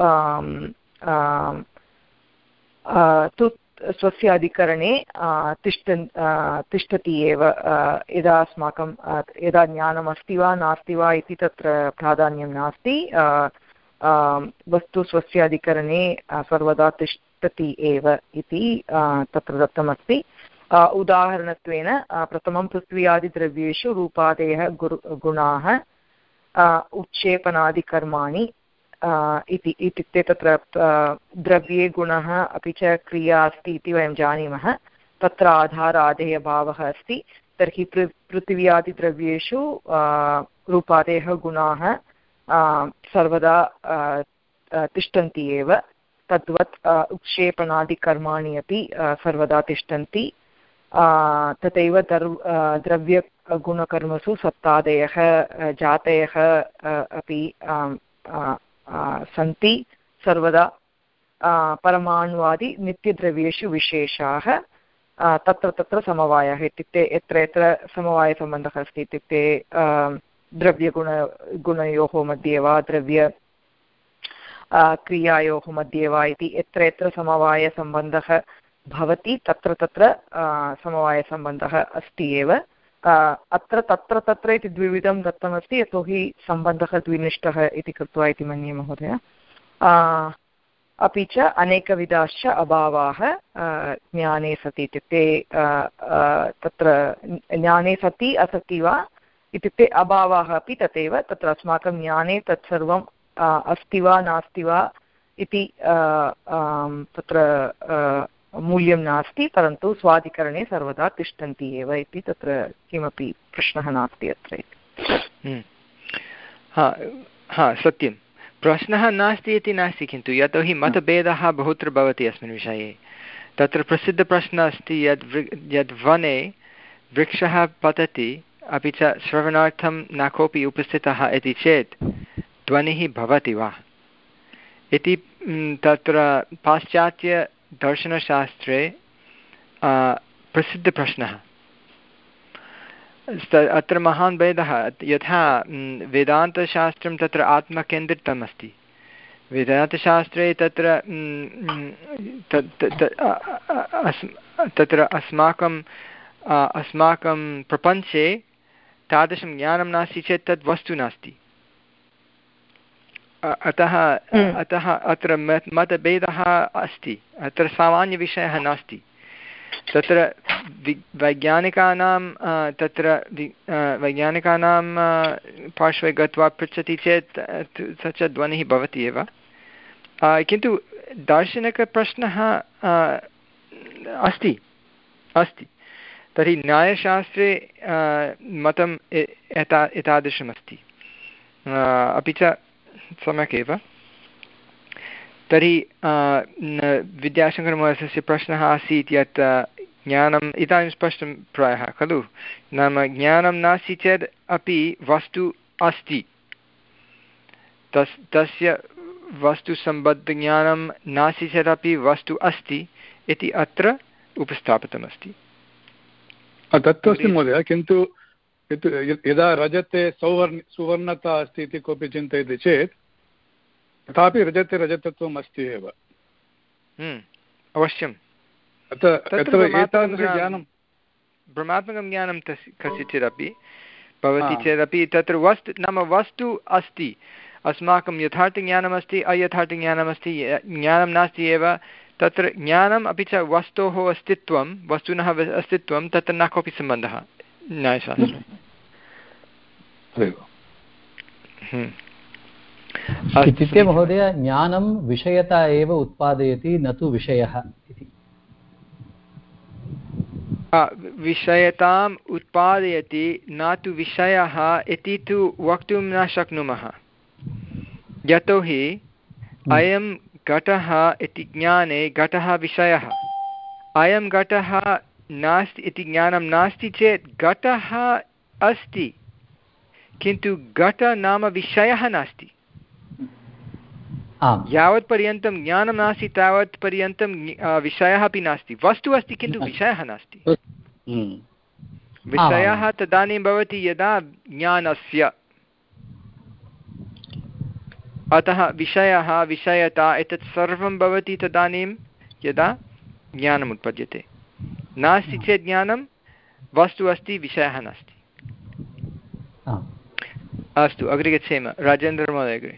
तु स्वस्य अधिकरणे तिष्ठन् तिष्ठति एव। यदा अस्माकं यदा ज्ञानम् अस्ति वा नास्ति वा इति तत्र प्राधान्यं नास्ति, वस्तु स्वस्य अधिकरणे सर्वदा तिष्ठति एव इति तत्र दत्तमस्ति। उदाहरणत्वेन प्रथमं पृथ्व्यादिद्रव्येषु रूपादयः गुणाः उत्क्षेपणादिकर्माणि इति, इत्युक्ते तत्र द्रव्ये गुणः अपि च क्रिया अस्ति इति वयं जानीमः। तत्र आधारादेयभावः अस्ति। तर्हि पृ पृथिव्यादिद्रव्येषु रूपादयः गुणाः सर्वदा तिष्ठन्ति एव। तद्वत् उत्क्षेपणादिकर्माणि अपि सर्वदा तिष्ठन्ति। तथैव दर् द्रव्यगुणकर्मसु सत्तादयः जातयः अपि सन्ति सर्वदा। परमाणुवादि नित्यद्रव्येषु विशेषाः तत्र तत्र समवायः, इत्युक्ते यत्र यत्र समवायसम्बन्धः अस्ति, इत्युक्ते द्रव्यगुण गुणयोः मध्ये वा द्रव्य क्रियायोः मध्ये वा इति यत्र यत्र समवायसम्बन्धः भवति तत्र तत्र समवायसम्बन्धः अस्ति एव। अत्र तत्र तत्र इति द्विविधं दत्तमस्ति, यतोहि सम्बन्धः द्विनिष्ठः इति कृत्वा इति मन्ये महोदय। अपि च अनेकविधाश्च अभावाः ज्ञाने सति, इत्युक्ते तत्र ज्ञाने सति असति वा इत्युक्ते अभावाः अपि तथैव। तत्र अस्माकं ज्ञाने तत्सर्वम् अस्ति वा नास्ति वा इति तत्र मूल्यं नास्ति, परन्तु स्वाधिकरणे सर्वदा तिष्ठन्ति एव इति तत्र किमपि प्रश्नः नास्ति अत्र। हा हा सत्यं, प्रश्नः नास्ति इति नास्ति, किन्तु यतोहि मतभेदः बहुत्र भवति अस्मिन् विषये। तत्र प्रसिद्धप्रश्नः अस्ति, यद् यद् वने वृक्षः पतति अपि च श्रवणार्थं न कोऽपि उपस्थितः इति चेत् ध्वनिः भवति वा इति। तत्र पाश्चात्य दर्शनशास्त्रे प्रसिद्धप्रश्नः। अत्र महान् भेदः, यथा वेदान्तशास्त्रं तत्र आत्मकेन्द्रितम् अस्ति। वेदान्तशास्त्रे तत्र तत्र अस्माकं अस्माकं प्रपञ्चे तादृशं ज्ञानं नास्ति चेत् तद् वस्तु नास्ति। अतः अतः अत्र मतभेदः अस्ति, अत्र सामान्यविषयः नास्ति। तत्र वि वैज्ञानिकानां तत्र वैज्ञानिकानां पार्श्वे गत्वा पृच्छति चेत् स च ध्वनिः भवति एव, किन्तु दार्शनिकप्रश्नः अस्ति अस्ति तर्हि न्यायशास्त्रे मतं एता एतादृशमस्ति। अपि च सम्यक् एव। तर्हि विद्याशङ्करमहोदयस्य प्रश्नः आसीत् यत् ज्ञानम् इदानीं स्पष्टं प्रायः खलु नाम ज्ञानं नास्ति चेत् अपि वस्तु अस्ति तस् तस्य वस्तुसम्बद्धज्ञानं नास्ति चेदपि वस्तु अस्ति इति अत्र उपस्थापितमस्ति। तत्तु अस्ति महोदय, किन्तु यदा रजते सौवर्ण सुवर्णता अस्ति इति कोऽपि चिन्तयति चेत् तथापि रजते रजतत्वम् अस्ति एव। अवश्यं भ्रमात्मकं ज्ञानं तस्य कस्यचिदपि भवति चेदपि तत्र वस्तु नाम वस्तु अस्ति, अस्माकं यथार्थज्ञानमस्ति अयथार्थज्ञानमस्ति, ज्ञानं नास्ति एव तत्र ज्ञानम् अपि च वस्तोः अस्तित्वं वस्तुनः अस्तित्वं तत्र न कोऽपि सम्बन्धः न्यायशास्त्रे। इत्युक्ते महोदय ज्ञानं विषयता एव उत्पादयति न तु विषयः इति। विषयताम् उत्पादयति न तु विषयः इति तु वक्तुं न शक्नुमः, यतोहि अयं घटः इति ज्ञाने घटः विषयः, अयं घटः नास्ति इति ज्ञानं नास्ति चेत् घटः अस्ति किन्तु घट नाम विषयः नास्ति। यावत् पर्यन्तं ज्ञानं नास्ति तावत् पर्यन्तं विषयः अपि नास्ति, वस्तु अस्ति किन्तु विषयः नास्ति। विषयः तदानीं भवति यदा ज्ञानस्य, अतः विषयः विषयता एतत् सर्वं भवति तदानीं यदा ज्ञानम् उत्पद्यते। नास्ति चेत् ज्ञानं वस्तु अस्ति विषयः नास्ति। अस्तु अग्रे गच्छेम। राजेन्द्रमहोदय अग्रे।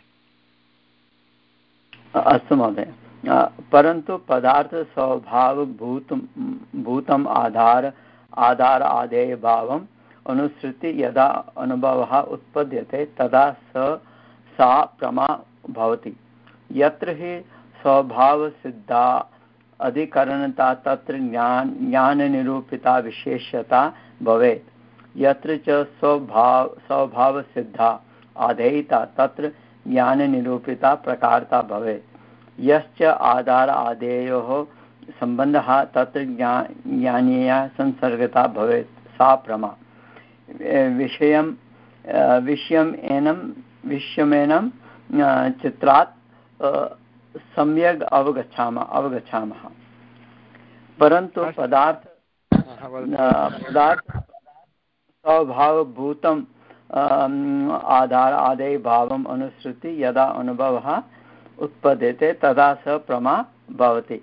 अस्तु महोदय, परन्तु पदार्थस्वभावभूतं भूतम् आधार आधार आदेयभावम् अनुसृत्य यदा अनुभवः उत्पद्यते तदा स सा प्रमा भवति। यत्र हि स्वभावसिद्धा अधिकरणता तत्र ज्ञान ज्ञाननिरूपिता विशेषता भवेत्। यत्र च स्वभाव स्वभावसिद्धा आधेयता तत्र ज्ञाननिरूपिता प्रकारता भवेत्। यश्च आधार आदेयोः सम्बन्धः तत्र ज्ञानीया संसर्गता भवेत्, सा प्रमा। विषयं विषयम् एनं विषयमेनं चित्रात् सम्यग् अवगच्छामः अवगच्छामः परन्तु पदार्थ पदार्थ स्वभावभूतं आधार आदेय भावम् अनुसृत्य यदा अनुभवः उत्पद्यते तदा स प्रमा भवति।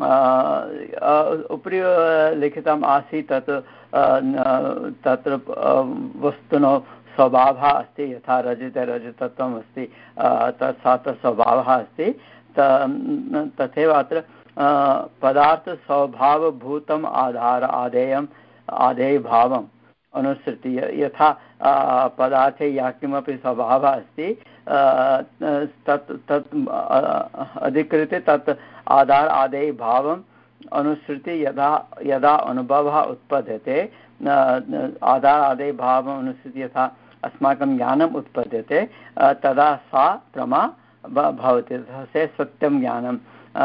उपरि लिखितम् आसीत् तत् तत्र वस्तुनो स्वभावः अस्ति, यथा रजते रजतत्वम् अस्ति तथा स्वभावः अस्ति, तथैव अत्र पदार्थस्वभावभूतम् आधार आदेयम् आदेयभावम् अनुसृति यथा पदार्थे या किमपि स्वभावः अस्ति तत् तत् अधिकृत्य तत् आधार आदेय भावम् अनुसृति यदा यदा अनुभवः उत्पद्यते आधार आदेय भावम् अनुसृति यथा अस्माकं ज्ञानम् उत्पद्यते तदा सा प्रमा भवति, तथा सत्यं ज्ञानं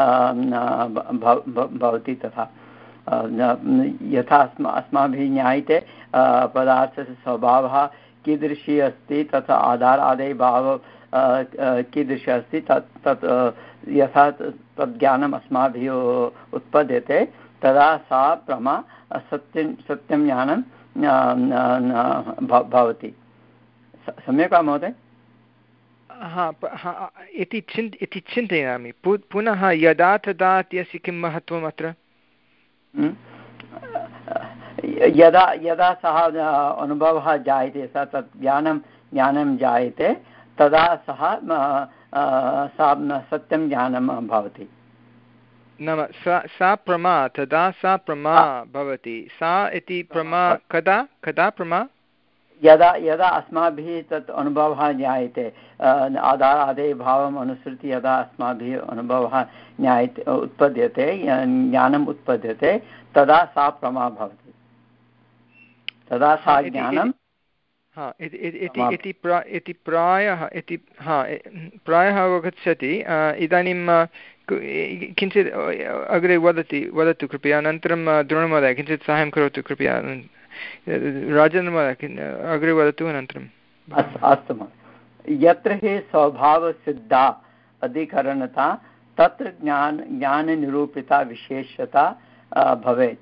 भवति। तथा यथा अस्मा अस्माभिः ज्ञायते पदार्थस्य स्वभावः कीदृशी अस्ति तथा आधार आदेय भाव कीदृशी अस्ति तत् तत् यथा तज्ज्ञानम् अस्माभिः उत्पद्यते तदा सा प्रमा सत्यं सत्यं ज्ञानं भवति। सम्यक् वा महोदय? हा इति चिन्त इति चिन्तयामि। पुनः यदा तदा इत्यस्य किं महत्त्वम् अत्र? यदा यदा सः अनुभवः जायते, सः तत् ज्ञानं ज्ञानं जायते तदा सः सा सत्यं ज्ञानं भवति। नाम सा सा प्रमा तदा सा प्रमा भवति। सा इति प्रमा कदा कदा प्रमा? यदा यदा अस्माभिः तत् अनुभवः ज्ञायते आधार आदेय भावम् अनुसृत्य यदा अस्माभिः अनुभवः ज्ञायते उत्पद्यते ज्ञानम् उत्पद्यते तदा सा प्रमा भवति, तदा सा ज्ञानं हा इति प्रायः इति हा प्रायः अवगच्छति। इदानीं किञ्चित् अग्रे वदति वदतु कृपया अनन्तरं द्रोणमहोदय किञ्चित् साहाय्यं करोतु कृपया राजेन्द्र महोदय अग्रे वदतु अनन्तरम् अस्तु महोदय यत्र हि स्वभावसिद्धा अधिकरणता तत्र ज्ञान ज्ञाननिरूपिता विशेषता भवेत्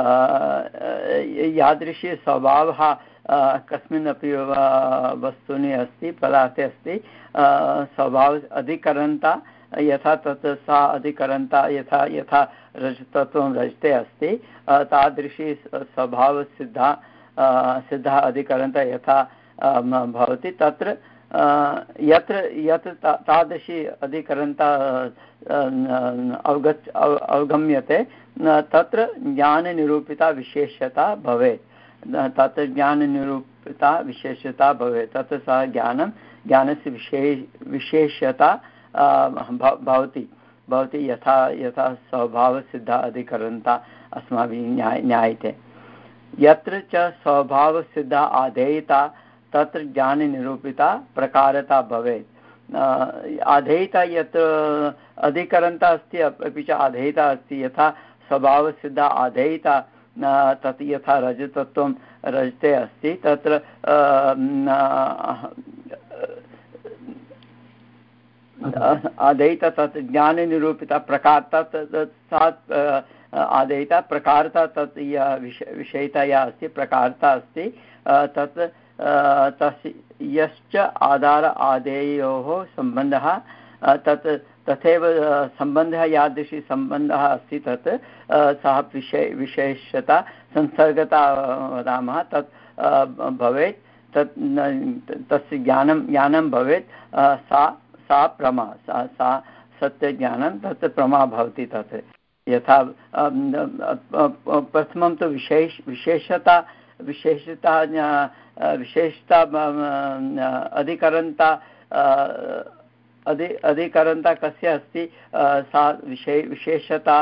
यादृशी स्वभावः कस्मिन्नपि वस्तुनि अस्ति पदार्थे अस्ति स्वभाव अधिकरणता यथा तत् सा अधिकरणता यथा यथा रजतत्वं रजते अस्ति तादृशी स्वभावसिद्धा सिद्धा अधिकरणता यथा भवति तत्र यत्र यत् तादृशी अधिकरणता अवगच्छ अवगम्यते तत्र ज्ञाननिरूपिता विशेषता भवेत् तत्र ज्ञाननिरूपिता विशेषता भवेत् तत्र सः ज्ञानं ज्ञानस्य विशेष विशेषता भवति भवति यथा यथा स्वभावसिद्धा अधिकरणता अस्माभिः न्याय ज्ञायते यत्र च स्वभावसिद्धा आधेयता तत्र ज्ञाननिरूपिता प्रकारता भवेत् आधेयता यत् अधिकरणता अस्ति अपि च आधेयता अस्ति यथा स्वभावसिद्धा आधेयता तत् यथा रजतत्वं रजते अस्ति तत्र आधेयता तत् ज्ञाननिरूपिता प्रकारता सा आधेयता प्रकारता तत् या विषयता या अस्ति प्रकारता अस्ति तत् तस्य यश्च आधार आदेयोः सम्बन्धः तत् तथैव सम्बन्धः यादृशी सम्बन्धः अस्ति तत् सः विशे विशेषता संसर्गता वदामः तत् भवेत् तत् तस्य ज्ञानं ज्ञानं भवेत् सा सा प्रमा सा सा सत्यज्ञानं तत् प्रमा भवति तत् यथा प्रथमं तु विशेष विशेषता विशेषता विशेषता अधिकरणता अधि अधिकरणता कस्य अस्ति सा विशे विशेषता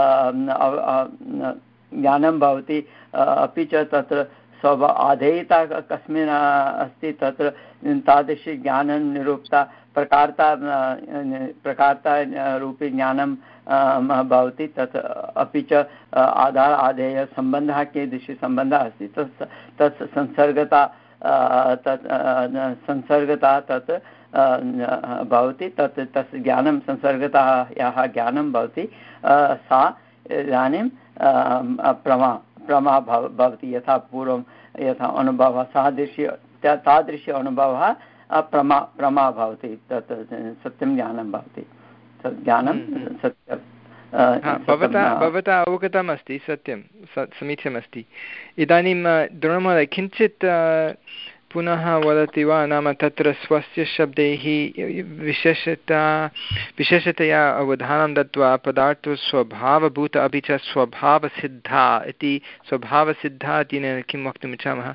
ज्ञानं भवति अपि च तत्र स्वभाव आधेयता कस्मिन् अस्ति तत्र तादृशी ज्ञाननिरूपता प्रकारता प्रकारता रूपी ज्ञानं भवति तत् अपि च आधार आधेय सम्बन्धः कीदृशी सम्बन्धः अस्ति तत् तत् संसर्गता तत् संसर्गता तत् भवति तत् तस्य ज्ञानं संसर्गतायाः ज्ञानं भवति सा इदानीं प्रमा प्रमा भवति यथा पूर्वं यथा अनुभवः तादृशी तादृशी अनुभवः प्रमा प्रमा भवति तत् सत्यं ज्ञानं भवति तत् ज्ञानं सत्यं भवता भवता अवगतम् अस्ति सत्यं समीचीनमस्ति इदानीं द्रोणमहोदय किञ्चित् पुनः वदति वा नाम तत्र स्वस्य शब्दैः विशेषता विशेषतया अवधानं दत्त्वा पदार्थस्वभावभूत अपि च स्वभावसिद्धा इति स्वभावसिद्धा इति किं वक्तुम् इच्छामः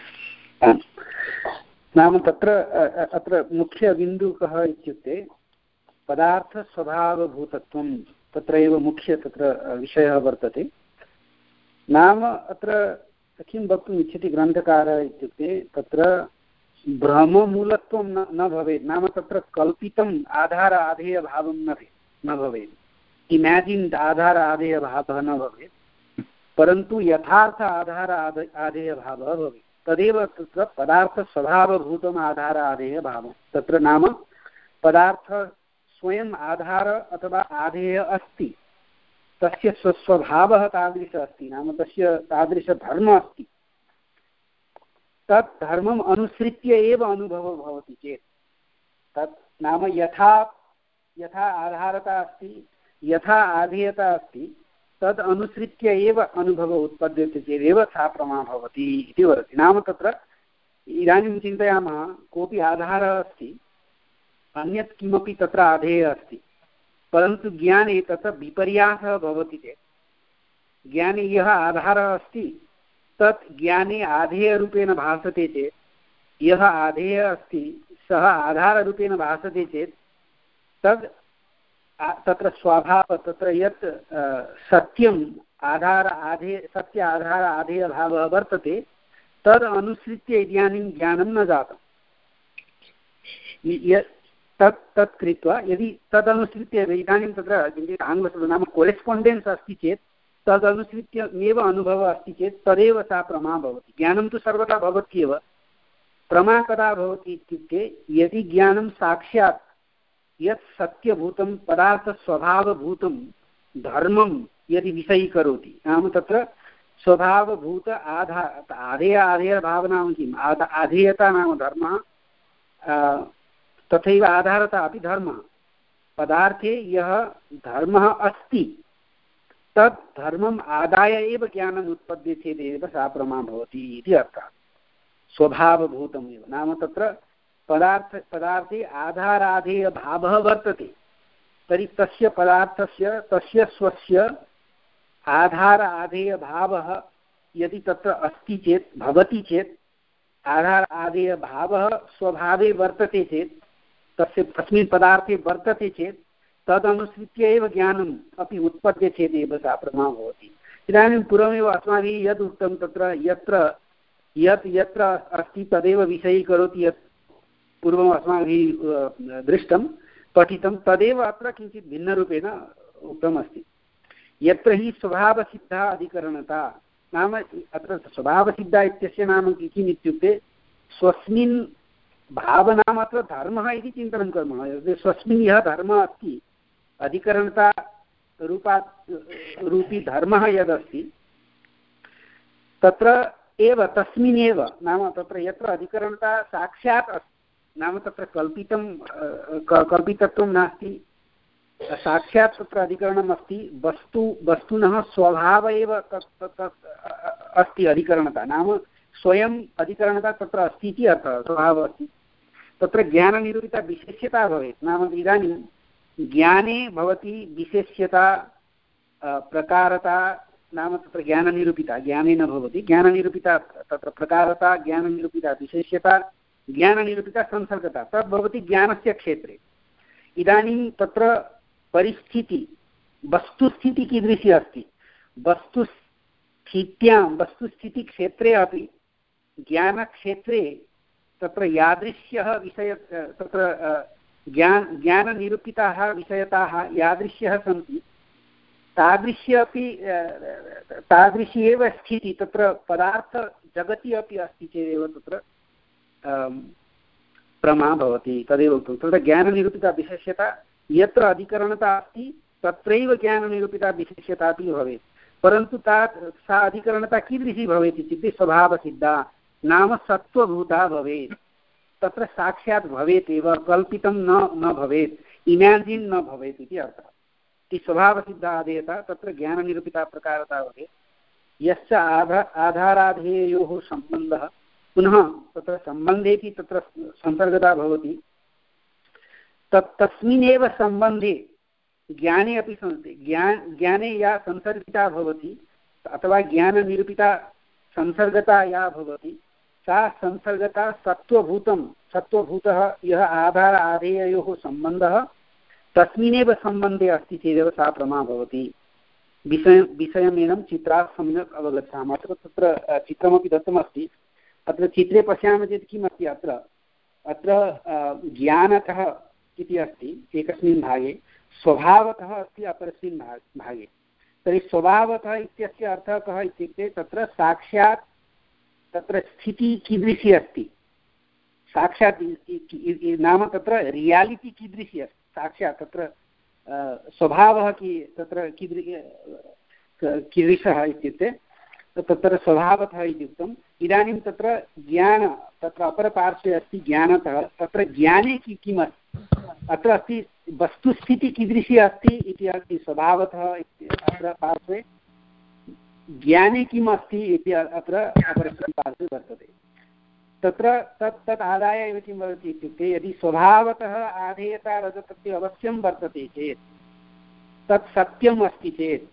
नाम तत्र अत्र मुख्यबिन्दुः कः इत्युक्ते पदार्थस्वभावभूतत्वं तत्र एव मुख्य तत्र विषयः वर्तते नाम अत्र किं वक्तुम् इच्छति ग्रन्थकारः इत्युक्ते तत्र भ्रममूलत्वं न न भवेत् नाम तत्र कल्पितम् आधार आधेयभावं न न भवेत् इमेजिन्ड् आधार आधेयभावः न भवेत् परन्तु यथार्थ आधार आधेयभावः भवेत् तदेव तत्र पदार्थस्वभावभूतम् आधार आधेयभावं तत्र नाम पदार्थ स्वयम् आधार अथवा आधेय अस्ति तस्य स्वस्वभावः तादृश अस्ति नाम तस्य तादृशधर्मः अस्ति तत् धर्मम् अनुसृत्य एव अनुभवः भवति चेत् तत् नाम यथा यथा आधारता अस्ति यथा आधेयता अस्ति तद् अनुसृत्य एव अनुभवः उत्पद्यते चेदेव सा प्रमा भवति इति वदति नाम तत्र इदानीं चिन्तयामः कोऽपि आधारः अस्ति अन्यत् किमपि तत्र आधेयः अस्ति परन्तु ज्ञाने तत्र विपर्यासः भवति चेत् ज्ञाने यः आधारः अस्ति तत् ज्ञाने आधेयरूपेण भासते चेत् यः आधेयः अस्ति सः आधाररूपेण भासते चेत् तद् तत्र स्वभावः तत्र यत् सत्यम् आधार आधेय सत्य आधार आधेयभावः वर्तते तद् अनुसृत्य इदानीं ज्ञानं न जातम् तत् तत् कृत्वा यदि तदनुसृत्य इदानीं तत्र किञ्चित् आङ्ग्लशब्दं नाम कोरेस्पाण्डेन्स् अस्ति चेत् तदनुसृत्य एव अनुभवः अस्ति चेत् तदेव सा प्रमा भवति। ज्ञानं तु सर्वदा भवत्येव, प्रमा कदा भवति इत्युक्ते यदि ज्ञानं साक्षात् यत् सत्यभूतं पदार्थस्वभावभूतं धर्मं यदि विषयीकरोति, नाम तत्र स्वभावभूत आधा आधेय आधेयभावना किम् आध आधेयता नाम धर्मः, तथैव आधारता अपि धर्मः। पदार्थे यः धर्मः अस्ति तत् धर्मम् आदाय एव ज्ञानम् उत्पद्यते चेदेव सा प्रमा भवति इति अर्थः। स्वभावभूतमेव नाम तत्र पदार्थ पदार्थे आधाराधेयभावः वर्तते, तर्हि तस्य पदार्थस्य तस्य स्वस्य आधार आधेयभावः यदि तत्र अस्ति चेत् भवति चेत् आधार आधेयभावः स्वभावे वर्तते चेत् तस्य तस्मिन् पदार्थे वर्तते चेत् तदनुसृत्य एव ज्ञानम् अपि उत्पद्यते चेदेव सा प्रमा भवति। इदानीं पूर्वमेव अस्माभिः यद् उक्तं तत्र यत्र यत् यत्र अस्ति तदेव विषयीकरोति, यत् पूर्वम् अस्माभिः दृष्टं पठितं तदेव अत्र किञ्चित् भिन्नरूपेण उक्तमस्ति। यत्र हि स्वभावसिद्धा अधिकरणता, नाम अत्र स्वभावसिद्धा इत्यस्य नाम किम् इत्युक्ते स्वस्मिन् भावनाम् अत्र धर्मः इति चिन्तनं कुर्मः। स्वस्मिन् यः धर्मः अस्ति अधिकरणता रूपात् रूपी धर्मः यदस्ति तत्र एव तस्मिन्नेव नाम तत्र यत्र अधिकरणता साक्षात् अस्ति, नाम तत्र कल्पितं कल्पितत्वं नास्ति, साक्षात् तत्र अधिकरणम् अस्ति, वस्तु वस्तुनः स्वभाव एव तत् तत् अस्ति अधिकरणता, नाम स्वयम् अधिकरणता तत्र अस्ति इति अर्थः, स्वभावः अस्ति। तत्र ज्ञाननिरूपिता विशेष्यता भवेत्, नाम इदानीं ज्ञाने भवति विशेष्यता प्रकारता, नाम तत्र ज्ञाननिरूपिता ज्ञानेन भवति, ज्ञाननिरूपिता तत्र प्रकारता, ज्ञाननिरूपिता विशेष्यता, ज्ञाननिरूपिता संसर्गता, तद् भवति ज्ञानस्य क्षेत्रे। इदानीं तत्र परिस्थिति वस्तुस्थितिः कीदृशी अस्ति, वस्तुस्थित्यां वस्तुस्थितिक्षेत्रे अपि ज्ञानक्षेत्रे तत्र यादृश्यः विषय तत्र ज्ञान ज्ञाननिरूपिताः विषयताः यादृश्यः सन्ति तादृशी अपि तादृशी एव स्थितिः तत्र पदार्थजगति अपि अस्ति चेदेव तत्र प्रमा भवति। तदेव उक्तं तत्र ज्ञाननिरूपिता विशेष्यता यत्र अधिकरणता अस्ति तत्रैव ज्ञाननिरूपिता विशेष्यता अपि भवेत्, परन्तु ता सा अधिकरणता कीदृशी भवेत् इत्युक्ते स्वभावसिद्धा, नाम सत्त्वभूता भवेत्, तत्र साक्षात् भवेत् एव, कल्पितं न न भवेत्, इमेजिन् न भवेत् इति अर्थः। इति स्वभावसिद्धा आधेयता तत्र ज्ञाननिरूपिता प्रकारता भवेत्, यस्य आधा आधाराधेयोः सम्बन्धः, पुनः तत्र सम्बन्धेपि तत्र संसर्गता भवति, तत् तस्मिन्नेव सम्बन्धे ज्ञाने अपि सन्ति, ज्ञान ज्ञाने या संसर्गिता भवति अथवा ज्ञाननिरूपिता संसर्गता या भवति सा संसर्गता सत्त्वभूतं सत्त्वभूतः यः आधार आधेययोः सम्बन्धः तस्मिन्नेव सम्बन्धे अस्ति चेदेव सा प्रमा भवति। विषय विषयमेनं चित्रात् सम्यक् अवगच्छामः। अत्र तत्र चित्रमपि दत्तमस्ति, अत्र चित्रे पश्यामः चेत् किम् अस्ति, अत्र अत्र ज्ञानतः इति अस्ति एकस्मिन् भागे, स्वभावतः अस्ति अपरस्मिन् भागे। तर्हि स्वभावतः इत्यस्य अर्थः कः इत्युक्ते तत्र साक्षात् तत्र स्थितिः कीदृशी अस्ति, साक्षात् नाम तत्र रियालिटि कीदृशी अस्ति, साक्षात् तत्र स्वभावः कि तत्र कीदृ कीदृशः इत्युक्ते तत्र स्वभावतः इति उक्तम्। इदानीं तत्र ज्ञान तत्र अपरपार्श्वे अस्ति ज्ञानतः, तत्र ज्ञाने कि किम् अस्ति, अत्र अस्ति वस्तुस्थितिः कीदृशी अस्ति इति अस्ति स्वभावतः, अत्र पार्श्वे ज्ञाने किम् अस्ति इति अत्र अपरस्मिन् पार्श्वे वर्तते। तत्र तत् तत् आदाय एव किं भवति इत्युक्ते यदि स्वभावतः आधेयता रजतस्य अवश्यं वर्तते चेत् तत् सत्यम् अस्ति चेत्,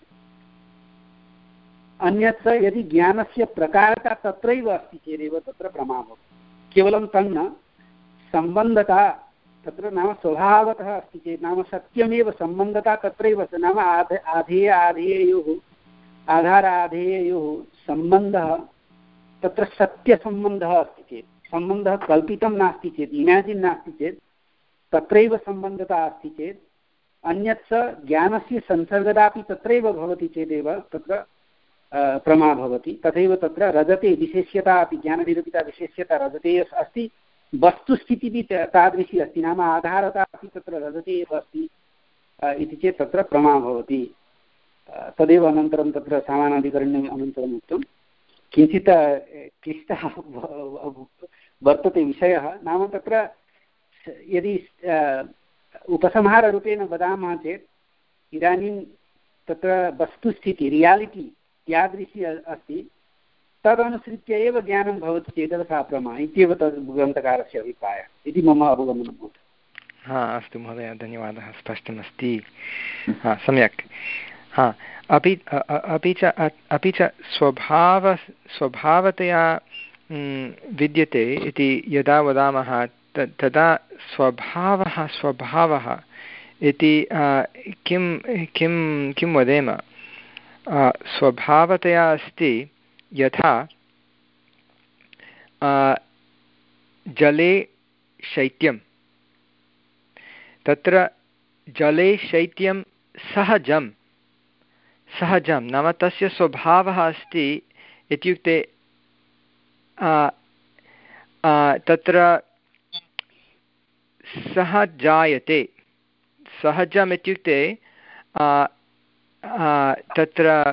अन्यत्र यदि ज्ञानस्य प्रकारता तत्रैव अस्ति चेदेव तत्र प्रमा भवति। केवलं तन्न सम्बन्धता तत्र नाम स्वभावतः अस्ति चेत् नाम सत्यमेव सम्बन्धता तत्रैव अस्ति, नाम आधे आधेय आधेययोः आधार आधेययोः सम्बन्धः तत्र सत्यसम्बन्धः अस्ति चेत्, सम्बन्धः कल्पितं नास्ति चेत्, इमेजिन् नास्ति चेत् तत्रैव सम्बन्धता अस्ति चेत् अन्यत् स ज्ञानस्य संसर्गदापि तत्रैव भवति चेदेव तत्र प्रमा भवति। तथैव तत्र रजते विशेष्यता अपि ज्ञाननिरूपिता विशेष्यता रजते अस्ति, वस्तुस्थितिः तादृशी अस्ति, नाम आधारता अपि तत्र रजते एव अस्ति इति चेत् तत्र प्रमा भवति। तदेव अनन्तरं तत्र समानाधिकरण्यम् अनन्तरम् उक्तं। किञ्चित् क्लिष्टः वर्तते विषयः, नाम तत्र यदि उपसंहाररूपेण वदामः चेत् इदानीं तत्र वस्तुस्थितिः रियालिटि यादृशी अस्ति तदनुसृत्य एव ज्ञानं भवति चेदेव सा प्रमा इत्येव तद् ग्रन्थकारस्य अभिप्रायः इति मम अवगमनं भवति। हा अस्तु महोदय, धन्यवादः, स्पष्टमस्ति। हा सम्यक्। हा अपि अपि च अपि च स्वभाव स्वभावतया विद्यते इति यदा वदामः तदा स्वभावः स्वभावः इति किं किं किं वदेम? स्वभावतया अस्ति यथा जले शैत्यं, तत्र जले शैत्यं सहजं सहजं नाम तस्य स्वभावः अस्ति इत्युक्ते तत्र सः जायते। सहजम् इत्युक्ते तत्र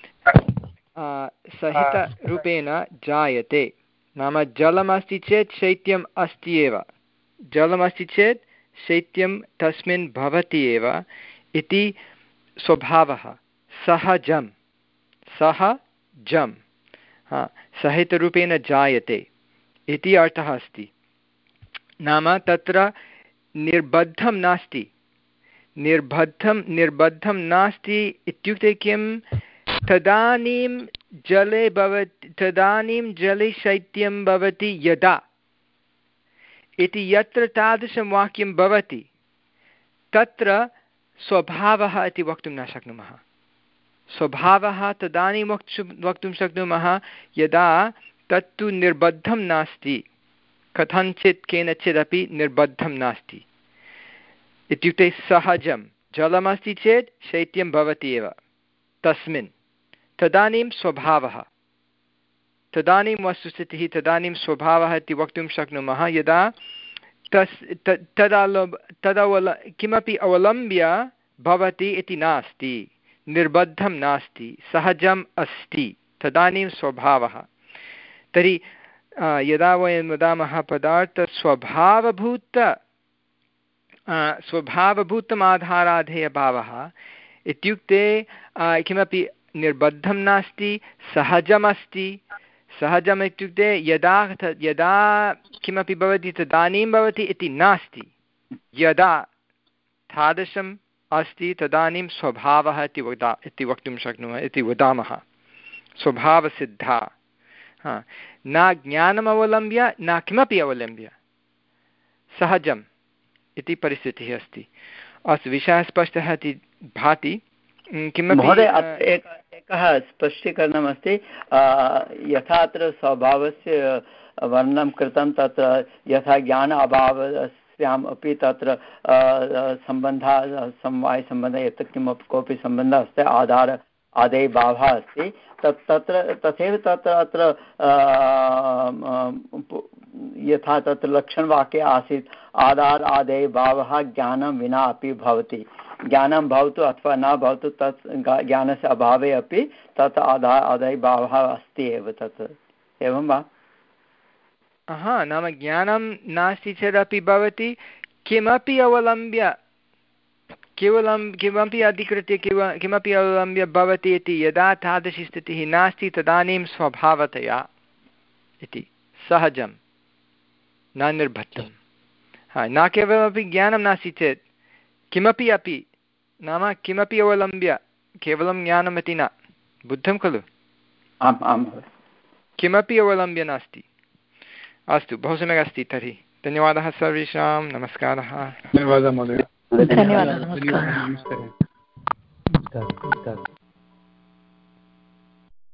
सहितरूपेण जायते, नाम जलमस्ति चेत् शैत्यम् अस्ति एव, जलमस्ति चेत् शैत्यं तस्मिन् भवति एव इति स्वभावः। सहजं सहजं हा सहितरूपेण जायते इति अर्थः अस्ति। नाम तत्र निर्बद्धं नास्ति, निर्बद्धं निर्बद्धं नास्ति इत्युक्ते किं? तदानीं जले भवति तदानीं जले शैत्यं भवति यदा इति यत्र तादृशं वाक्यं भवति तत्र स्वभावः इति वक्तुं न शक्नुमः। स्वभावः तदानीं वक्तुं वक्तुं शक्नुमः यदा तत्तु निर्बद्धं नास्ति, कथञ्चित् केनचिदपि निर्बद्धं नास्ति। इत्युक्ते सहजं जलमस्ति चेत् शैत्यं भवति एव तस्मिन्, तदानीं स्वभावः, तदानीं वस्तुस्थितिः, तदानीं स्वभावः इति वक्तुं शक्नुमः यदा तस् तदवल तदवल किमपि अवलम्ब्य भवति इति नास्ति, निर्बद्धं नास्ति, सहजम् अस्ति, तदानीं स्वभावः। तर्हि यदा वयं वदामः पदार्थस्वभावभूत स्वभावभूतम् आधाराधेयभावः इत्युक्ते किमपि निर्बद्धं नास्ति, सहजमस्ति। सहजम् इत्युक्ते यदा यदा किमपि भवति तदानीं भवति इति नास्ति, यदा तादृशम् अस्ति तदानीं स्वभावः इति वदा इति वक्तुं शक्नुमः इति वदामः। स्वभावसिद्धा, हा न ज्ञानम् अवलम्ब्य न किमपि अवलम्ब्य, सहजम् इति परिस्थितिः अस्ति। अस्तु, विषयः स्पष्टः इति भाति। किमपि महोदय एकः स्पष्टीकरणमस्ति। यथा अत्र स्वभावस्य वर्णनं कृतं तत्र यथा ज्ञान अभावस्याम् अपि तत्र सम्बन्धः समवायसम्बन्धः यत् किमपि कोऽपि सम्बन्धः अस्ति, आधार आदेय भावः अस्ति, तत् तत्र तथैव तत्र अत्र यथा तत्र लक्षणवाक्ये आसीत् आधार आदेय भावः ज्ञानं विना अपि भवति। ज्ञानं भवतु अथवा न भवतु तत् ज्ञानस्य अभावे अपि तत् आधार आदेय भावः अस्ति एव, तत् एवं वा? हा, नाम ज्ञानं नास्ति चेदपि भवति, किमपि अवलम्ब्य केवलं किमपि अधिकृत्य किम किमपि अवलम्ब्य भवति इति यदा तादृशी स्थितिः नास्ति तदानीं स्वभावतया इति सहजं न निर्बद्धं। हा, न केवलमपि ज्ञानं नास्ति चेत् किमपि अपि नाम किमपि अवलम्ब्य केवलं ज्ञानमिति न, बुद्धं खलु? आम् आम्, किमपि अवलम्ब्य नास्ति। अस्तु, बहु सम्यक् अस्ति। तर्हि धन्यवादः सर्वेषां, नमस्कारः। धन्यवादः महोदय। धन्यवादः।